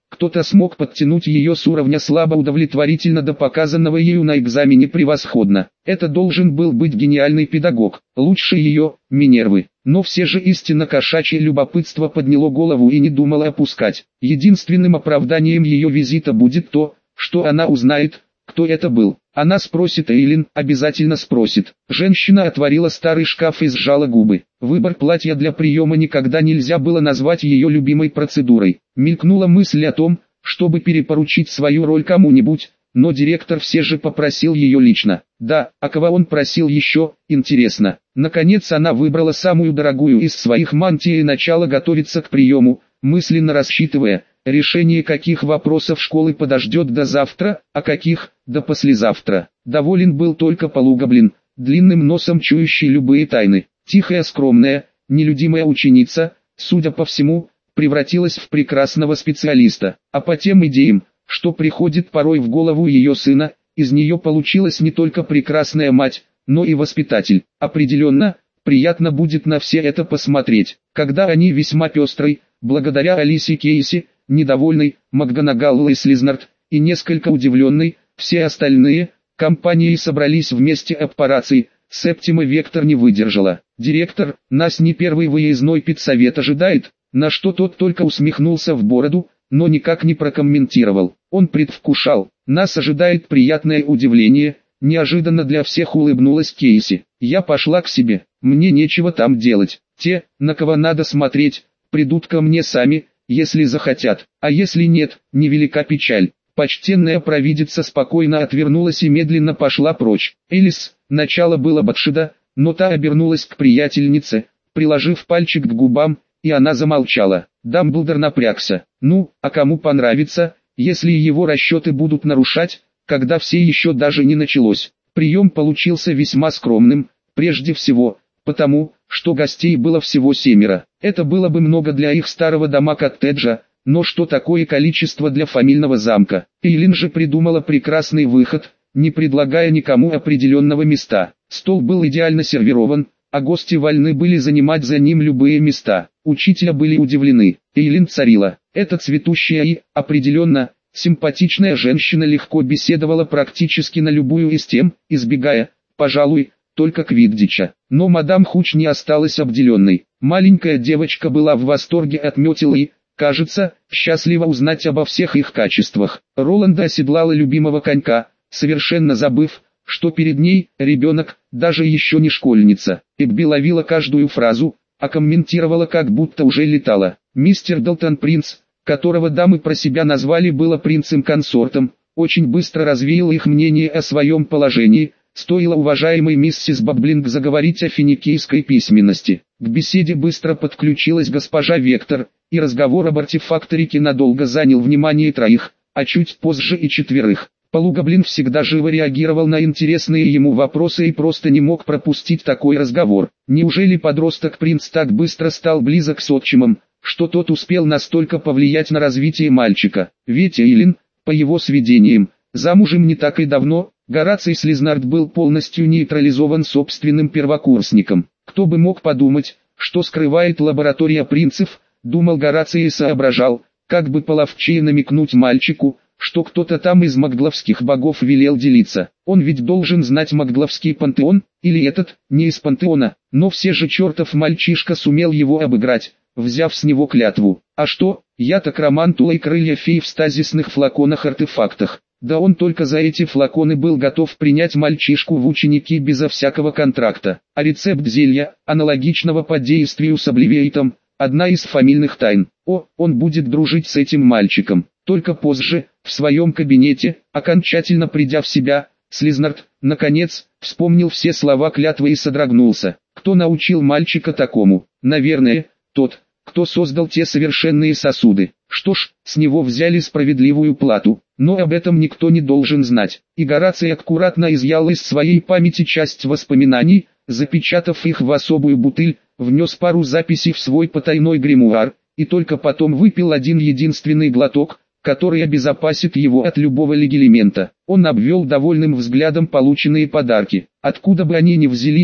Кто-то смог подтянуть ее с уровня слабо удовлетворительно до показанного ею на экзамене превосходно. Это должен был быть гениальный педагог, лучше ее, Минервы. Но все же истинно кошачье любопытство подняло голову и не думало опускать. Единственным оправданием ее визита будет то, что она узнает, кто это был. Она спросит Эйлин, обязательно спросит. Женщина отворила старый шкаф и сжала губы. Выбор платья для приема никогда нельзя было назвать ее любимой процедурой. Мелькнула мысль о том, чтобы перепоручить свою роль кому-нибудь, но директор все же попросил ее лично. Да, а кого он просил еще, интересно. Наконец она выбрала самую дорогую из своих мантий и начала готовиться к приему, мысленно рассчитывая, решение каких вопросов школы подождет до завтра, а каких – до послезавтра. Доволен был только Полугоблин, длинным носом чующий любые тайны. Тихая, скромная, нелюдимая ученица, судя по всему, превратилась в прекрасного специалиста. А по тем идеям, что приходит порой в голову ее сына, из нее получилась не только прекрасная мать, но и воспитатель. Определенно, приятно будет на все это посмотреть, когда они весьма пестрой, благодаря Алисе Кейси, недовольный, МакГонагалл и Слизнард, и несколько удивленный, все остальные, компании собрались вместе об операции. Септима Вектор не выдержала. «Директор, нас не первый выездной педсовет ожидает», на что тот только усмехнулся в бороду, но никак не прокомментировал. Он предвкушал. «Нас ожидает приятное удивление», неожиданно для всех улыбнулась Кейси. «Я пошла к себе, мне нечего там делать. Те, на кого надо смотреть, придут ко мне сами, если захотят, а если нет, невелика печаль». Почтенная провидица спокойно отвернулась и медленно пошла прочь. Элис, начало было Батшида, но та обернулась к приятельнице, приложив пальчик к губам, и она замолчала. Дамблдор напрягся. Ну, а кому понравится, если его расчеты будут нарушать, когда все еще даже не началось. Прием получился весьма скромным, прежде всего, потому, что гостей было всего семеро. Это было бы много для их старого дома-коттеджа, но что такое количество для фамильного замка? Эйлин же придумала прекрасный выход, не предлагая никому определенного места. Стол был идеально сервирован, а гости вольны были занимать за ним любые места. Учителя были удивлены. Эйлин царила. Эта цветущая и, определенно, симпатичная женщина легко беседовала практически на любую из тем, избегая, пожалуй, только Квиддича. Но мадам Хуч не осталась обделенной. Маленькая девочка была в восторге от метел и, кажется, счастлива узнать обо всех их качествах. Роланда оседлала любимого конька, совершенно забыв, что перед ней ребенок, даже еще не школьница. Эгби ловила каждую фразу, а комментировала, как будто уже летала. Мистер Далтон принц, которого дамы про себя назвали было принцем-консортом, очень быстро развеял их мнение о своем положении. Стоило уважаемой миссис Баблинг заговорить о финикийской письменности. К беседе быстро подключилась госпожа Вектор, и разговор об артефакторике надолго занял внимание троих, а чуть позже и четверых. Полугоблин всегда живо реагировал на интересные ему вопросы и просто не мог пропустить такой разговор. Неужели подросток-принц так быстро стал близок с отчимом, что тот успел настолько повлиять на развитие мальчика? Ведь Эйлин, по его сведениям, замужем не так и давно. Гораций Слизнард был полностью нейтрализован собственным первокурсником. Кто бы мог подумать, что скрывает лаборатория принцев, думал Гораций и соображал, как бы половчее намекнуть мальчику, что кто-то там из магдловских богов велел делиться. Он ведь должен знать магдловский пантеон, или этот, не из пантеона, но все же чертов мальчишка сумел его обыграть, взяв с него клятву. А что, я так романтула и крылья фей в стазисных флаконах-артефактах. Да он только за эти флаконы был готов принять мальчишку в ученики безо всякого контракта. А рецепт зелья, аналогичного по действию с обливейтом, одна из фамильных тайн. О, он будет дружить с этим мальчиком. Только позже, в своем кабинете, окончательно придя в себя, Слизнард, наконец, вспомнил все слова клятвы и содрогнулся. Кто научил мальчика такому? Наверное, тот, кто создал те совершенные сосуды. Что ж, с него взяли справедливую плату, но об этом никто не должен знать. И Гораций аккуратно изъял из своей памяти часть воспоминаний, запечатав их в особую бутыль, внес пару записей в свой потайной гримуар, и только потом выпил один единственный глоток, который обезопасит его от любого легилимента. Он обвел довольным взглядом полученные подарки. Откуда бы они ни взялись,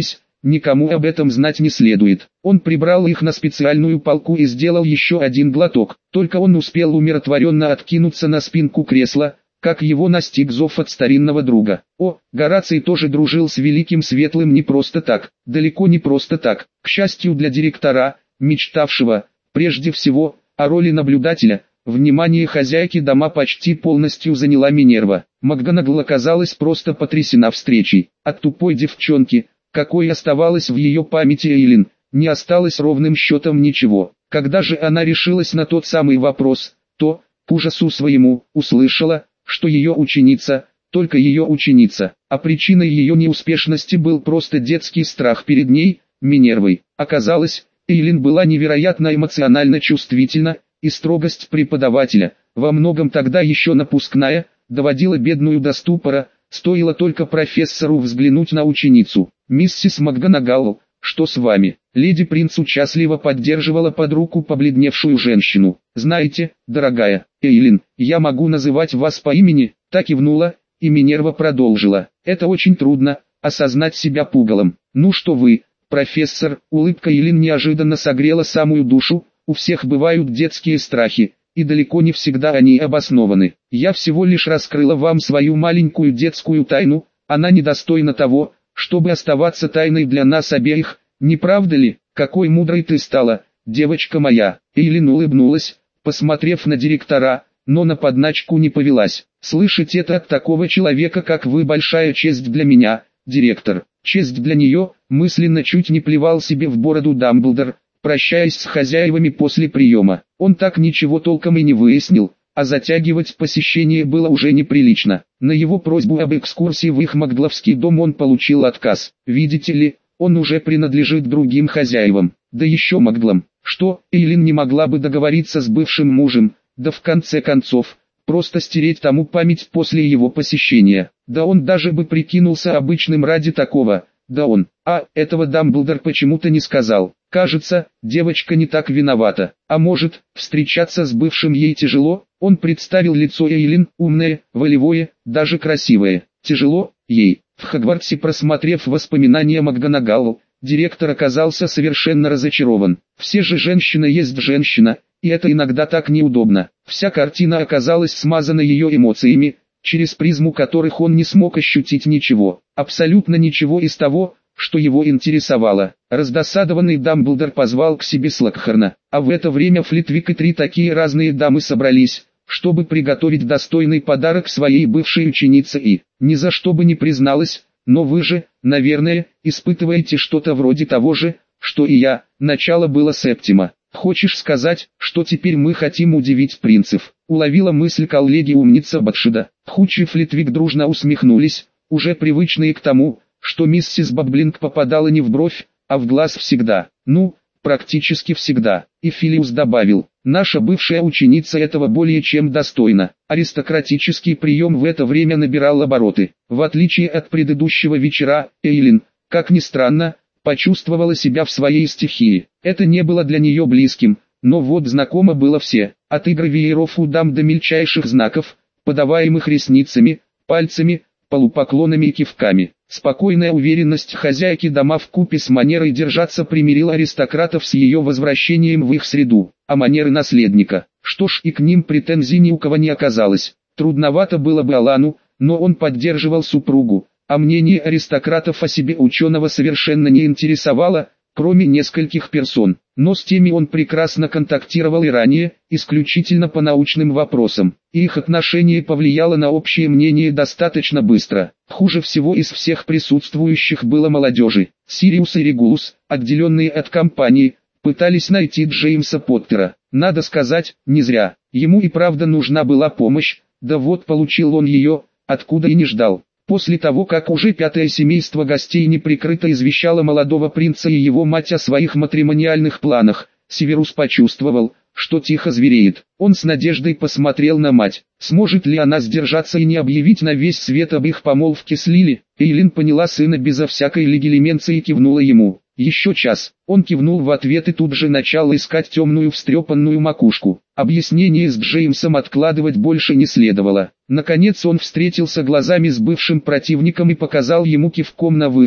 никому об этом знать не следует. Он прибрал их на специальную полку и сделал еще один глоток. Только он успел умиротворенно откинуться на спинку кресла, как его настиг зов от старинного друга. О, Гораций тоже дружил с Великим Светлым не просто так, далеко не просто так. К счастью для директора, мечтавшего, прежде всего, о роли наблюдателя, внимание хозяйки дома почти полностью заняла Минерва. МакГонагал оказалась просто потрясена встречей. От тупой девчонки, какой оставалась в ее памяти Эйлин, не осталось ровным счетом ничего. Когда же она решилась на тот самый вопрос, то, к ужасу своему, услышала, что ее ученица, только ее ученица, а причиной ее неуспешности был просто детский страх перед ней, Минервой. Оказалось, Эйлин была невероятно эмоционально чувствительна, и строгость преподавателя, во многом тогда еще напускная, доводила бедную до ступора, стоило только профессору взглянуть на ученицу. «Миссис МакГонагал, что с вами?» Леди Принц участливо поддерживала под руку побледневшую женщину. «Знаете, дорогая, Эйлин, я могу называть вас по имени?» Так кивнула, и Минерва продолжила. «Это очень трудно, осознать себя пугалом. Ну что вы, профессор?» Улыбка Эйлин неожиданно согрела самую душу. «У всех бывают детские страхи, и далеко не всегда они обоснованы. Я всего лишь раскрыла вам свою маленькую детскую тайну, она недостойна того, чтобы оставаться тайной для нас обеих. Не правда ли? Какой мудрой ты стала, девочка моя!» Эйлин улыбнулась, посмотрев на директора, но на подначку не повелась. «Слышать это от такого человека, как вы, большая честь для меня, директор». Честь для нее, мысленно чуть не плевал себе в бороду Дамблдор, прощаясь с хозяевами после приема. Он так ничего толком и не выяснил, а затягивать посещение было уже неприлично. На его просьбу об экскурсии в их Макгловский дом он получил отказ. Видите ли, он уже принадлежит другим хозяевам, да еще Макглам. Что, Эйлин не могла бы договориться с бывшим мужем, да в конце концов, просто стереть тому память после его посещения. Да он даже бы прикинулся обычным ради такого. Да он, а, этого Дамблдор почему-то не сказал. Кажется, девочка не так виновата. А может, встречаться с бывшим ей тяжело? Он представил лицо Эйлин, умное, волевое, даже красивое. Тяжело ей. В Хогвартсе, просмотрев воспоминания МакГонагал, директор оказался совершенно разочарован. Все же женщина есть женщина, и это иногда так неудобно. Вся картина оказалась смазана ее эмоциями, через призму которых он не смог ощутить ничего, абсолютно ничего из того, что его интересовало. Раздосадованный Дамблдор позвал к себе Слокхорна, а в это время Флитвик и три такие разные дамы собрались, чтобы приготовить достойный подарок своей бывшей ученице и, ни за что бы не призналась, но вы же, наверное, испытываете что-то вроде того же, что и я. Начало было Септима. Хочешь сказать, что теперь мы хотим удивить принцев? Уловила мысль коллеги-умница Батшида. Хуч и Флитвик дружно усмехнулись, уже привычные к тому, что миссис Баблинг попадала не в бровь, а в глаз всегда. Ну, практически всегда. И Филиус добавил, наша бывшая ученица этого более чем достойна. Аристократический прием в это время набирал обороты. В отличие от предыдущего вечера, Эйлин, как ни странно, почувствовала себя в своей стихии. Это не было для нее близким, но вот знакомо было все, от игры вееров у дам до мельчайших знаков, подаваемых ресницами, пальцами, полупоклонами и кивками. Спокойная уверенность хозяйки дома вкупе с манерой держаться примирила аристократов с ее возвращением в их среду, а манеры наследника. Что ж, и к ним претензий ни у кого не оказалось. Трудновато было бы Алану, но он поддерживал супругу, а мнение аристократов о себе ученого совершенно не интересовало, кроме нескольких персон. Но с теми он прекрасно контактировал и ранее, исключительно по научным вопросам, и их отношение повлияло на общее мнение достаточно быстро. Хуже всего из всех присутствующих было молодежи. Сириус и Регулус, отделенные от компании, пытались найти Джеймса Поттера. Надо сказать, не зря. Ему и правда нужна была помощь, да вот получил он ее, откуда и не ждал. После того, как уже пятое семейство гостей неприкрыто извещало молодого принца и его мать о своих матримониальных планах, Северус почувствовал, что тихо звереет. Он с надеждой посмотрел на мать. Сможет ли она сдержаться и не объявить на весь свет об их помолвке с Лили? Эйлин поняла сына безо всякой легилименции и кивнула ему. Еще час. Он кивнул в ответ и тут же начал искать темную встрепанную макушку. Объяснение с Джеймсом откладывать больше не следовало. Наконец он встретился глазами с бывшим противником и показал ему кивком на выход,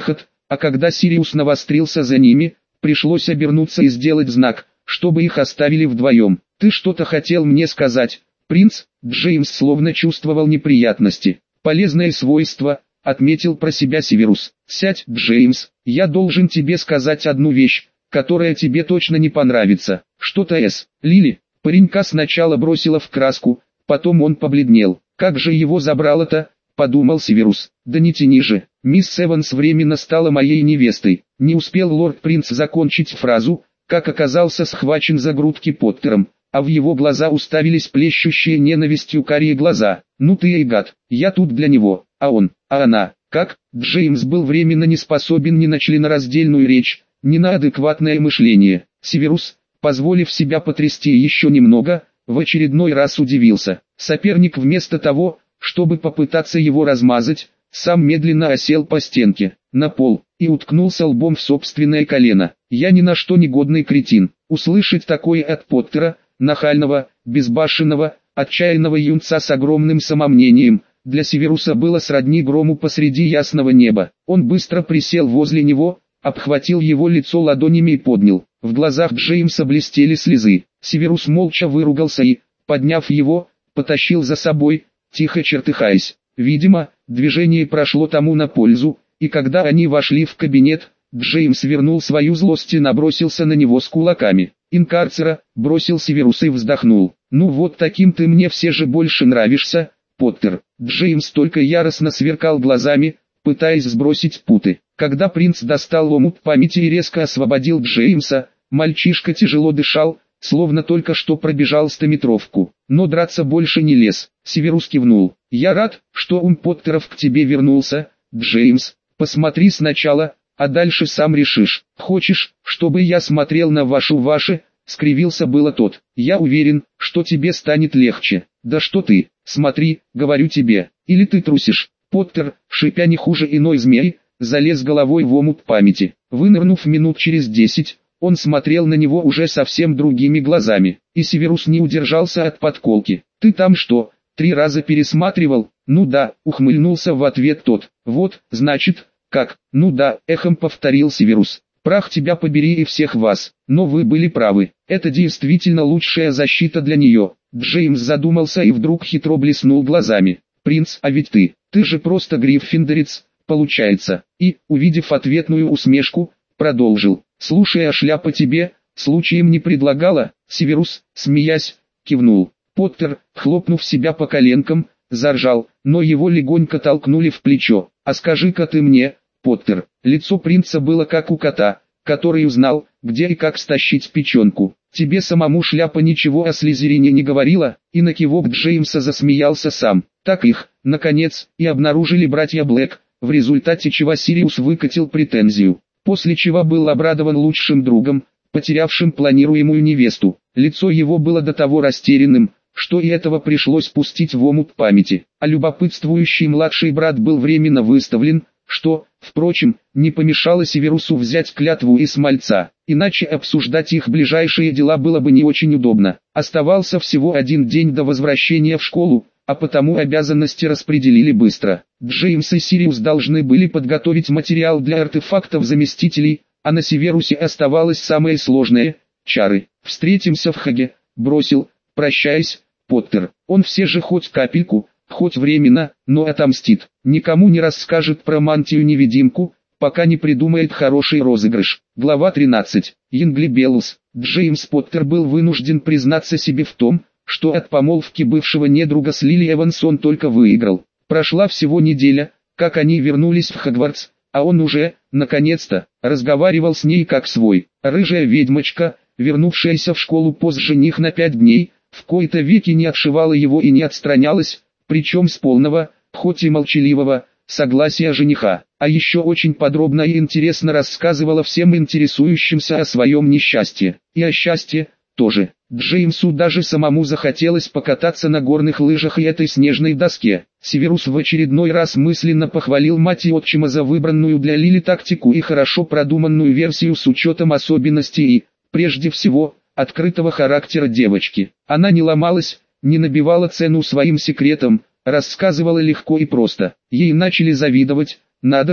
А когда Сириус навострился за ними, пришлось обернуться и сделать знак, чтобы их оставили вдвоем. «Ты что-то хотел мне сказать, принц?» Джеймс словно чувствовал неприятности. «Полезное свойство», — отметил про себя Северус. «Сядь, Джеймс, я должен тебе сказать одну вещь, которая тебе точно не понравится». «Что-то с Лили?» Паренька сначала бросила в краску, потом он побледнел. «Как же его забрало-то?» — подумал Северус. «Да не тяни же, мисс Эванс временно стала моей невестой». Не успел лорд-принц закончить фразу, как оказался схвачен за грудки Поттером, а в его глаза уставились плещущие ненавистью карие глаза. «Ну ты и гад, я тут для него, а он, а она». Как? Джеймс был временно не способен ни на членораздельную речь, ни на адекватное мышление. Северус, позволив себя потрясти еще немного, в очередной раз удивился. Соперник вместо того, чтобы попытаться его размазать, сам медленно осел по стенке, на пол, и уткнулся лбом в собственное колено. «Я ни на что не годный кретин». Услышать такое от Поттера, нахального, безбашенного, отчаянного юнца с огромным самомнением, для Северуса было сродни грому посреди ясного неба. Он быстро присел возле него, обхватил его лицо ладонями и поднял. В глазах Джеймса блестели слезы. Северус молча выругался и, подняв его, потащил за собой, тихо чертыхаясь. Видимо, движение прошло тому на пользу, и когда они вошли в кабинет, Джеймс вернул свою злость и набросился на него с кулаками. «Инкарцера», бросил Северус и вздохнул. «Ну вот таким ты мне все же больше нравишься, Поттер». Джеймс только яростно сверкал глазами, пытаясь сбросить путы. Когда принц достал омут памяти и резко освободил Джеймса, мальчишка тяжело дышал, словно только что пробежал стометровку, но драться больше не лез. Северус кивнул. «Я рад, что ум Поттеров к тебе вернулся, Джеймс. Посмотри сначала, а дальше сам решишь. Хочешь, чтобы я смотрел на вашу-ваши?» Скривился было тот. «Я уверен, что тебе станет легче». «Да что ты, смотри, говорю тебе, или ты трусишь». Поттер, шипя не хуже иной змеи, залез головой в омут памяти. Вынырнув минут через десять, он смотрел на него уже совсем другими глазами, и Северус не удержался от подколки. «Ты там что, три раза пересматривал?» «Ну да», ухмыльнулся в ответ тот. «Вот, значит, как?» «Ну да», эхом повторил Северус. «Прах тебя побери и всех вас, но вы были правы, это действительно лучшая защита для нее». Джеймс задумался и вдруг хитро блеснул глазами. «Принц, а ведь ты, ты же просто гриффиндорец, получается». И, увидев ответную усмешку, продолжил. «Слушай, а шляпа тебе, случаем не предлагала?» Северус, смеясь, кивнул. Поттер, хлопнув себя по коленкам, заржал, но его легонько толкнули в плечо. «А скажи-ка ты мне, Поттер». Лицо принца было как у кота, который узнал, где и как стащить печенку. «Тебе самому шляпа ничего о Слизерине не говорила?» И на кивок Джеймса засмеялся сам. Так их, наконец, и обнаружили братья Блэк, в результате чего Сириус выкатил претензию. После чего был обрадован лучшим другом, потерявшим планируемую невесту. Лицо его было до того растерянным, что и этого пришлось пустить в омут памяти. А любопытствующий младший брат был временно выставлен, что, впрочем, не помешало Северусу взять клятву из мальца, иначе обсуждать их ближайшие дела было бы не очень удобно. Оставался всего один день до возвращения в школу, а потому обязанности распределили быстро. Джеймс и Сириус должны были подготовить материал для артефактов заместителей, а на Северусе оставалось самое сложное – чары. «Встретимся в Хаге», – бросил, прощаясь, Поттер. Он все же хоть капельку, хоть временно, но отомстит. Никому не расскажет про мантию-невидимку, пока не придумает хороший розыгрыш. Глава тринадцать. Йинглибеллус. Джеймс Поттер был вынужден признаться себе в том, что от помолвки бывшего недруга с Лили Эванс он только выиграл. Прошла всего неделя, как они вернулись в Хогвартс, а он уже, наконец-то, разговаривал с ней как свой. Рыжая ведьмочка, вернувшаяся в школу позже них на пять дней, в кои-то веки не отшивала его и не отстранялась, причем с полного, хоть и молчаливого, согласия жениха, а еще очень подробно и интересно рассказывала всем интересующимся о своем несчастье, и о счастье тоже. Джеймсу даже самому захотелось покататься на горных лыжах и этой снежной доске. Северус в очередной раз мысленно похвалил мать и отчима за выбранную для Лили тактику и хорошо продуманную версию с учетом особенностей и, прежде всего, открытого характера девочки. Она не ломалась, не набивала цену своим секретам, рассказывала легко и просто. Ей начали завидовать, надо же,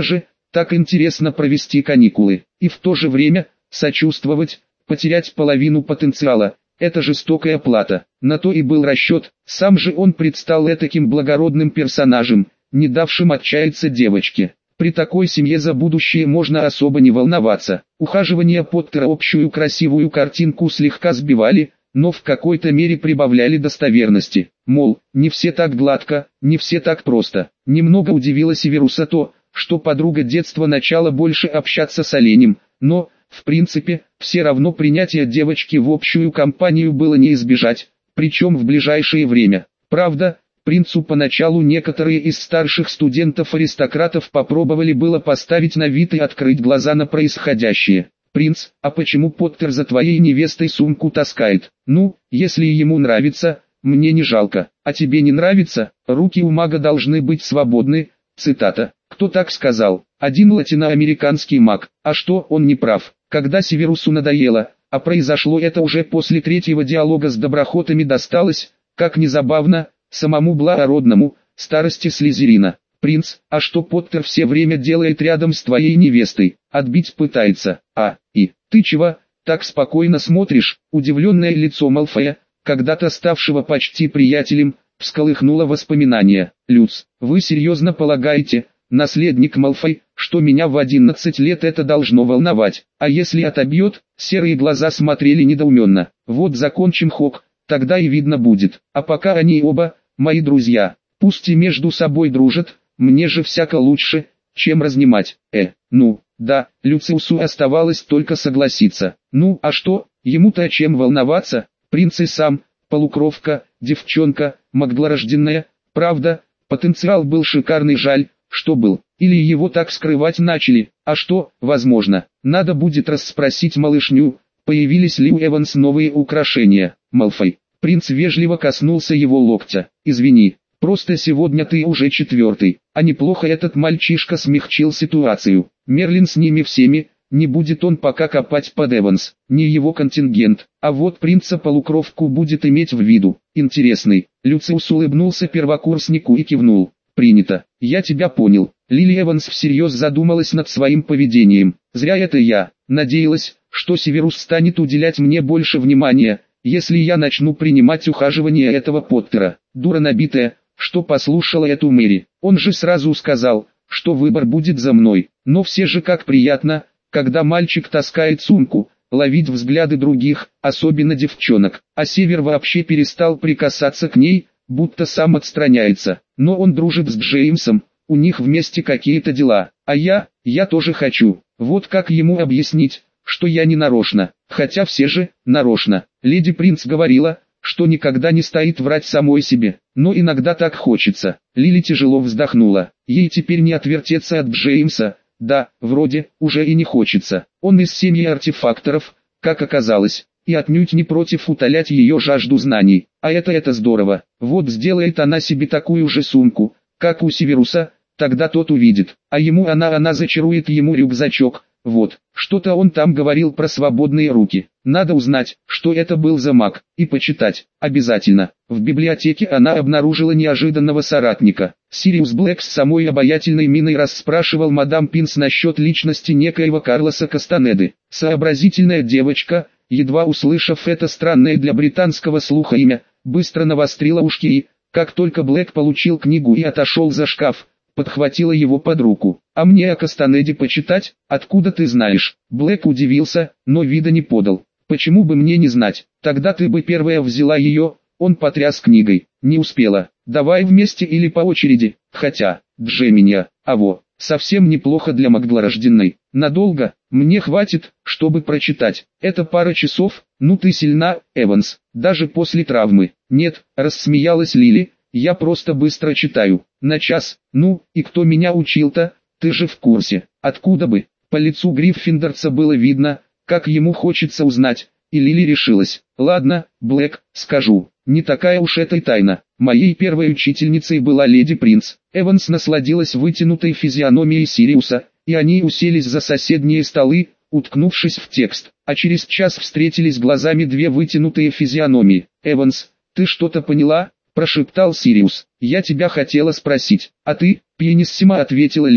так интересно провести каникулы, и в то же время сочувствовать, потерять половину потенциала. Это жестокая плата. На то и был расчет, сам же он предстал этаким благородным персонажем, не давшим отчаяться девочке. При такой семье за будущее можно особо не волноваться. Ухаживания Поттера общую красивую картинку слегка сбивали, но в какой-то мере прибавляли достоверности. Мол, не все так гладко, не все так просто. Немного удивило Северуса то, что подруга детства начала больше общаться с оленем, но, в принципе, все равно принятие девочки в общую компанию было не избежать, причем в ближайшее время. Правда, принцу поначалу некоторые из старших студентов-аристократов попробовали было поставить на вид и открыть глаза на происходящее. «Принц, а почему Поттер за твоей невестой сумку таскает? Ну, если ему нравится, мне не жалко, а тебе не нравится, руки у мага должны быть свободны». Цитата. Кто так сказал? Один латиноамериканский маг. А что, он не прав? Когда Северусу надоело, а произошло это уже после третьего диалога с доброхотами, досталось, как ни забавно, самому благородному, старости Слизерина. «Принц, а что Поттер все время делает рядом с твоей невестой? Отбить пытается. А, и, ты чего, так спокойно смотришь?» Удивленное лицо Малфоя, когда-то ставшего почти приятелем, всколыхнуло воспоминания. «Люц, вы серьезно полагаете, наследник Малфой, что меня в одиннадцать лет это должно волновать? А если отобьет?» Серые глаза смотрели недоуменно. «Вот закончим хок, тогда и видно будет. А пока они оба, мои друзья, пусть и между собой дружат, мне же всяко лучше, чем разнимать». Э, ну, да, Люциусу оставалось только согласиться. Ну, а что, ему-то чем волноваться? Принц и сам, полукровка, девчонка, могглорожденная. Правда, потенциал был шикарный, жаль, что был. Или его так скрывать начали. А что, возможно, надо будет расспросить малышню, появились ли у Эванс новые украшения. Малфой. Принц вежливо коснулся его локтя. «Извини, просто сегодня ты уже четвертый, а неплохо этот мальчишка смягчил ситуацию. Мерлин с ними всеми, не будет он пока копать под Эванс, не его контингент, а вот принца-полукровку будет иметь в виду. Интересный». Люциус улыбнулся первокурснику и кивнул. «Принято, я тебя понял». Лили Эванс всерьез задумалась над своим поведением. «Зря это я, надеялась, что Северус станет уделять мне больше внимания, если я начну принимать ухаживание этого Поттера. Дура набитая, что послушала эту Мэри. Он же сразу сказал, что выбор будет за мной. Но все же как приятно, когда мальчик таскает сумку, ловить взгляды других, особенно девчонок. А Север вообще перестал прикасаться к ней, будто сам отстраняется. Но он дружит с Джеймсом, у них вместе какие-то дела. А я, я тоже хочу. Вот как ему объяснить, что я не нарочно, хотя все же, нарочно. Леди Принц говорила, что никогда не стоит врать самой себе, но иногда так хочется. Лили тяжело вздохнула, ей теперь не отвертеться от Джеймса, да, вроде, уже и не хочется. Он из семьи артефакторов, как оказалось, и отнюдь не против утолять ее жажду знаний. А это это здорово, вот сделает она себе такую же сумку, как у Северуса, тогда тот увидит, а ему она она зачарует ему рюкзачок. Вот, что-то он там говорил про свободные руки. Надо узнать, что это был за маг, и почитать. Обязательно. В библиотеке она обнаружила неожиданного соратника. Сириус Блэк с самой обаятельной миной расспрашивал мадам Пинс насчет личности некоего Карлоса Кастанеды. Сообразительная девочка, едва услышав это странное для британского слуха имя, быстро навострила ушки и, как только Блэк получил книгу и отошел за шкаф, подхватила его под руку. «А мне о Кастанеде почитать? Откуда ты знаешь?» Блэк удивился, но вида не подал. «Почему бы мне не знать? Тогда ты бы первая взяла ее». Он потряс книгой. «Не успела. Давай вместе или по очереди. Хотя, Джеминия, аво, совсем неплохо для могглорожденной. Надолго? Мне хватит, чтобы прочитать. Это пара часов. Ну ты сильна, Эванс, даже после травмы». «Нет», рассмеялась Лили, «я просто быстро читаю. На час. Ну, и кто меня учил-то? Ты же в курсе». «Откуда бы?» По лицу Гриффиндорца было видно, как ему хочется узнать, и Лили решилась. «Ладно, Блэк, скажу. Не такая уж это и тайна. Моей первой учительницей была леди Принц». Эванс насладилась вытянутой физиономией Сириуса, и они уселись за соседние столы, уткнувшись в текст. А через час встретились глазами две вытянутые физиономии. «Эванс, ты что-то поняла?» – прошептал Сириус. «Я тебя хотела спросить, а ты?» – пьяниссимо ответила Лили,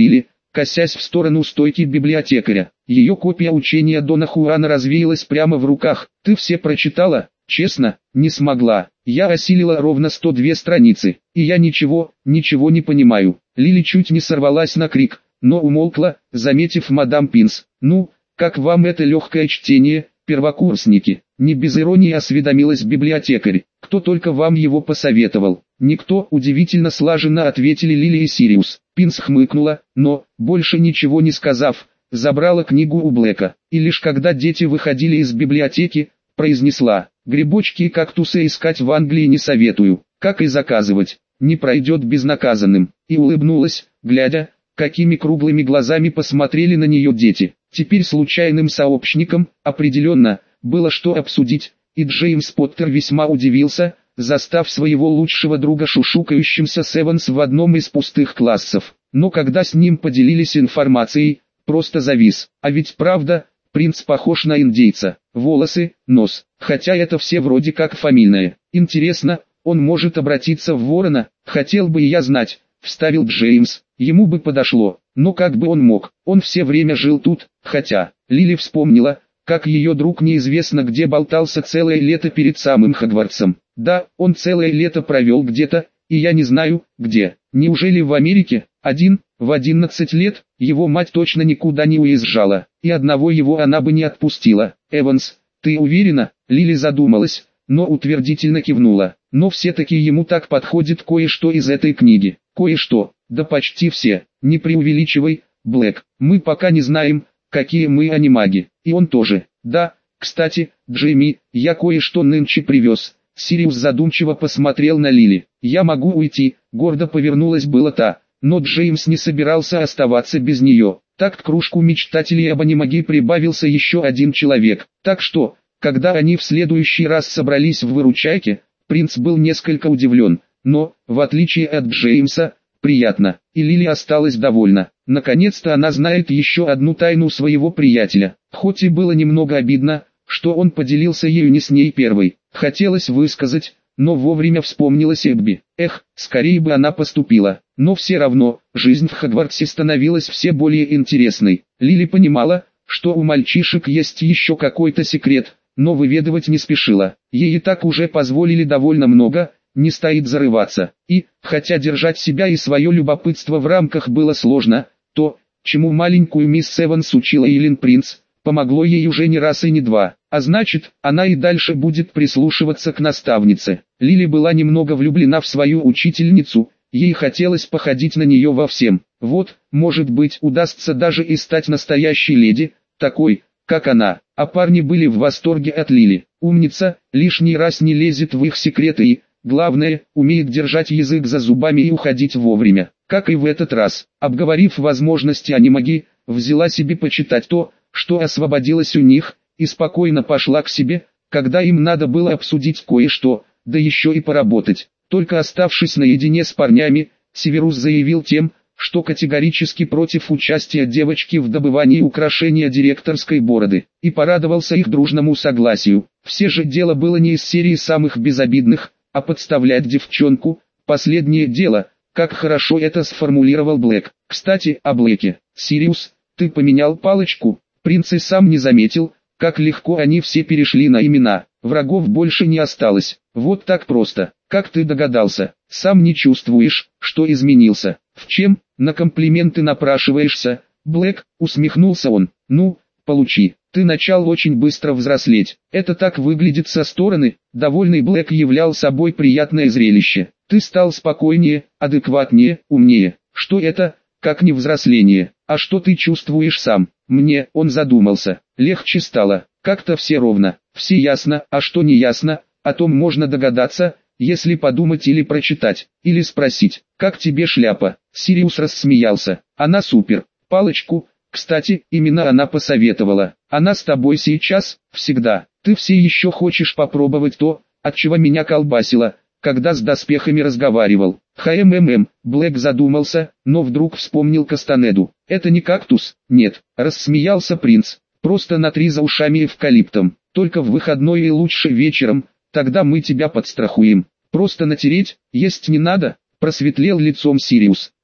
косясь в сторону стойки библиотекаря. Ее копия учения Дона Хуана развеялась прямо в руках. «Ты все прочитала?» «Честно, не смогла. Я осилила ровно сто две страницы, и я ничего, ничего не понимаю». Лили чуть не сорвалась на крик, но умолкла, заметив мадам Пинс. «Ну, как вам это легкое чтение, первокурсники?» Не без иронии осведомилась библиотекарь. «Кто только вам его посоветовал?» «Никто», удивительно слаженно ответили Лили и Сириус. Пинс хмыкнула, но, больше ничего не сказав, забрала книгу у Блэка. И лишь когда дети выходили из библиотеки, произнесла: «Грибочки и кактусы искать в Англии не советую, как и заказывать, не пройдет безнаказанным». И улыбнулась, глядя, какими круглыми глазами посмотрели на нее дети. Теперь случайным сообщникам, определенно, было что обсудить, и Джеймс Поттер весьма удивился, застав своего лучшего друга шушукающимся с Эванс в одном из пустых классов. Но когда с ним поделились информацией, просто завис. А ведь правда, принц похож на индейца. Волосы, нос, хотя это все вроде как фамильное. Интересно, он может обратиться в ворона? Хотел бы и я знать, вставил Джеймс. Ему бы подошло, но как бы он мог, он все время жил тут, хотя, Лили вспомнила, как ее друг неизвестно где болтался целое лето перед самым Хогвартсом. Да, он целое лето провел где-то, и я не знаю, где. Неужели в Америке? Один, в одиннадцать лет, его мать точно никуда не уезжала, и одного его она бы не отпустила. Эванс, ты уверена? Лили задумалась, но утвердительно кивнула. Но все-таки ему так подходит кое-что из этой книги. Кое-что, да почти все. Не преувеличивай, Блэк, мы пока не знаем, какие мы анимаги. И он тоже. Да, кстати, Джейми, я кое-что нынче привез. Сириус задумчиво посмотрел на Лили. Я могу уйти, гордо повернулась была та, но Джеймс не собирался оставаться без нее. Так к кружку мечтателей об анимаге прибавился еще один человек. Так что, когда они в следующий раз собрались в выручайке, принц был несколько удивлен, но, в отличие от Джеймса, приятно, и Лили осталась довольна. Наконец-то она знает еще одну тайну своего приятеля. Хоть и было немного обидно, что он поделился ею не с ней первой. Хотелось высказать, но вовремя вспомнилась Эбби. Эх, скорее бы она поступила. Но все равно, жизнь в Хогвартсе становилась все более интересной. Лили понимала, что у мальчишек есть еще какой-то секрет, но выведывать не спешила. Ей и так уже позволили довольно много, не стоит зарываться. И, хотя держать себя и свое любопытство в рамках было сложно, то, чему маленькую мисс Эванс учила Эйлин Принц, помогло ей уже не раз и не два. А значит, она и дальше будет прислушиваться к наставнице. Лили была немного влюблена в свою учительницу, ей хотелось походить на нее во всем. Вот, может быть, удастся даже и стать настоящей леди, такой, как она. А парни были в восторге от Лили. Умница, лишний раз не лезет в их секреты и, главное, умеет держать язык за зубами и уходить вовремя. Как и в этот раз, обговорив возможности анимаги, взяла себе почитать то, что освободилось у них, и спокойно пошла к себе, когда им надо было обсудить кое-что, да еще и поработать. Только оставшись наедине с парнями, Северус заявил тем, что категорически против участия девочки в добывании украшения директорской бороды, и порадовался их дружному согласию. Все же дело было не из серии самых безобидных, а подставлять девчонку, последнее дело, как хорошо это сформулировал Блэк. Кстати, о Блэке. Сириус, ты поменял палочку? Принц и сам не заметил, как легко они все перешли на имена. Врагов больше не осталось. Вот так просто. Как ты догадался? Сам не чувствуешь, что изменился. В чем? На комплименты напрашиваешься? Блэк, усмехнулся он. Ну, получи. Ты начал очень быстро взрослеть. Это так выглядит со стороны. Довольный Блэк являл собой приятное зрелище. Ты стал спокойнее, адекватнее, умнее. Что это? Как не взросление. А что ты чувствуешь сам? Мне, он задумался. Легче стало. Как-то все ровно. Все ясно, а что не ясно, о том можно догадаться, если подумать или прочитать, или спросить. Как тебе шляпа? Сириус рассмеялся. Она супер. Палочку, кстати, именно она посоветовала. Она с тобой сейчас, всегда. Ты все еще хочешь попробовать то, от чего меня колбасило, когда с доспехами разговаривал. Хммм, Блэк задумался, но вдруг вспомнил Кастанеду. Это не кактус? Нет, рассмеялся принц. Просто натри за ушами эвкалиптом. Только в выходной и лучше вечером, тогда мы тебя подстрахуем. Просто натереть, есть не надо, просветлел лицом Сириус.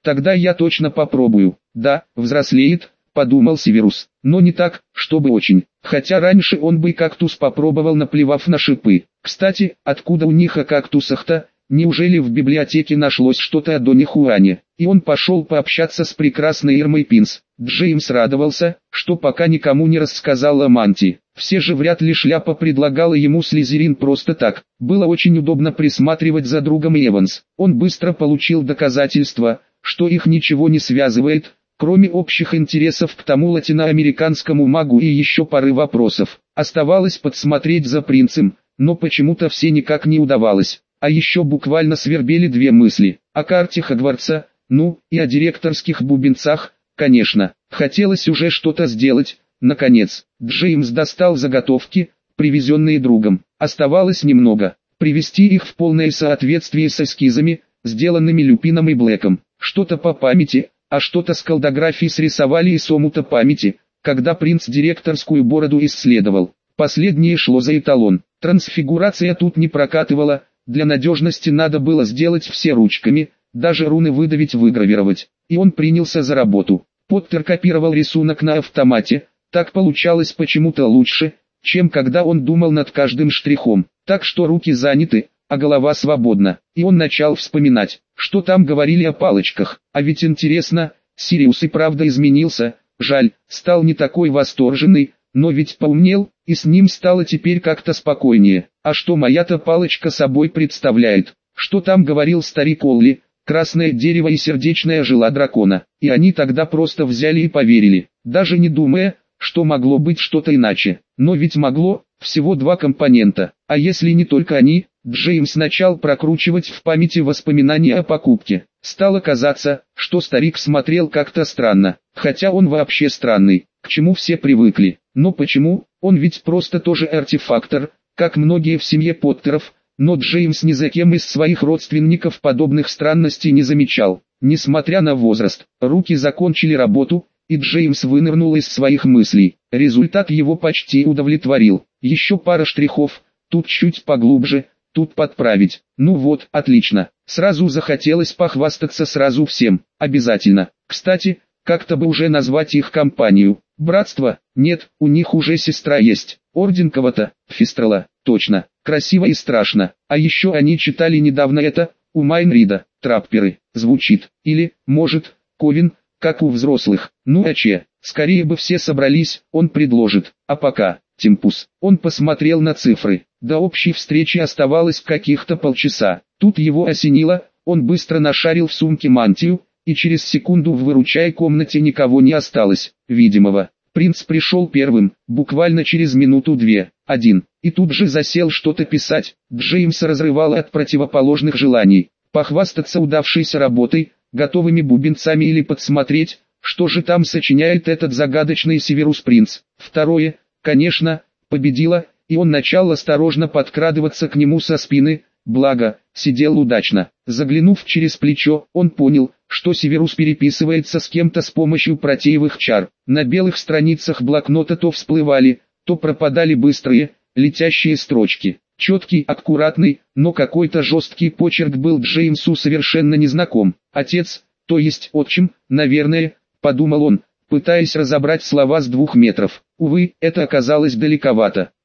Тогда я точно попробую. Да, взрослеет, подумал Северус, но не так, чтобы очень. Хотя раньше он бы кактус попробовал, наплевав на шипы. Кстати, откуда у них о кактусах-то? Неужели в библиотеке нашлось что-то о Доне Хуане? И он пошел пообщаться с прекрасной Ирмой Пинс. Джеймс радовался, что пока никому не рассказал о Манти. Все же вряд ли Шляпа предлагала ему Слизерин просто так. Было очень удобно присматривать за другом Эванс. Он быстро получил доказательства, что их ничего не связывает, кроме общих интересов к тому латиноамериканскому магу и еще пары вопросов. Оставалось подсмотреть за принцем, но почему-то все никак не удавалось. А еще буквально свербели две мысли: о карте Хогвартса, ну, и о директорских бубенцах, конечно. Хотелось уже что-то сделать. Наконец, Джеймс достал заготовки, привезенные другом. Оставалось немного, привести их в полное соответствие с эскизами, сделанными Люпином и Блэком. Что-то по памяти, а что-то с колдографией срисовали из омута памяти, когда принц директорскую бороду исследовал. Последнее шло за эталон. Трансфигурация тут не прокатывала. Для надежности надо было сделать все ручками, даже руны выдавить-выгравировать. И он принялся за работу. Поттер копировал рисунок на автомате, так получалось почему-то лучше, чем когда он думал над каждым штрихом. Так что руки заняты, а голова свободна. И он начал вспоминать, что там говорили о палочках. А ведь интересно, Сириус и правда изменился, жаль, стал не такой восторженный, но ведь поумнел, и с ним стало теперь как-то спокойнее. А что моя-то палочка собой представляет? Что там говорил старик Олли? Красное дерево и сердечная жила дракона. И они тогда просто взяли и поверили, даже не думая, что могло быть что-то иначе. Но ведь могло, всего два компонента. А если не только они? Джеймс начал прокручивать в памяти воспоминания о покупке. Стало казаться, что старик смотрел как-то странно, хотя он вообще странный, к чему все привыкли. Но почему? Он ведь просто тоже артефактор, как многие в семье Поттеров, но Джеймс ни за кем из своих родственников подобных странностей не замечал. Несмотря на возраст, руки закончили работу, и Джеймс вынырнул из своих мыслей. Результат его почти удовлетворил. Еще пара штрихов, тут чуть поглубже, тут подправить. Ну вот, отлично. Сразу захотелось похвастаться сразу всем. Обязательно. Кстати, как-то бы уже назвать их компанию. Братство? Нет, у них уже сестра есть. Орден кого-то, Фистрала, точно. Красиво и страшно. А еще они читали недавно это, у Майнрида, Трапперы. Звучит. Или, может, Ковен, как у взрослых. Ну а че, скорее бы все собрались, он предложит. А пока, Темпус. Он посмотрел на цифры. До общей встречи оставалось каких-то полчаса. Тут его осенило, он быстро нашарил в сумке мантию, и через секунду в выручай комнате никого не осталось, видимого. Принц пришел первым, буквально через минуту-две, один, и тут же засел что-то писать. Джеймса разрывало от противоположных желаний, похвастаться удавшейся работой, готовыми бубенцами или подсмотреть, что же там сочиняет этот загадочный Северус Принц. Второе, конечно, победило, и он начал осторожно подкрадываться к нему со спины, благо, сидел удачно. Заглянув через плечо, он понял, что Северус переписывается с кем-то с помощью протеевых чар. На белых страницах блокнота то всплывали, то пропадали быстрые, летящие строчки. Четкий, аккуратный, но какой-то жесткий почерк был Джеймсу совершенно незнаком. Отец, то есть отчим, наверное, подумал он, пытаясь разобрать слова с двух метров. Увы, это оказалось далековато.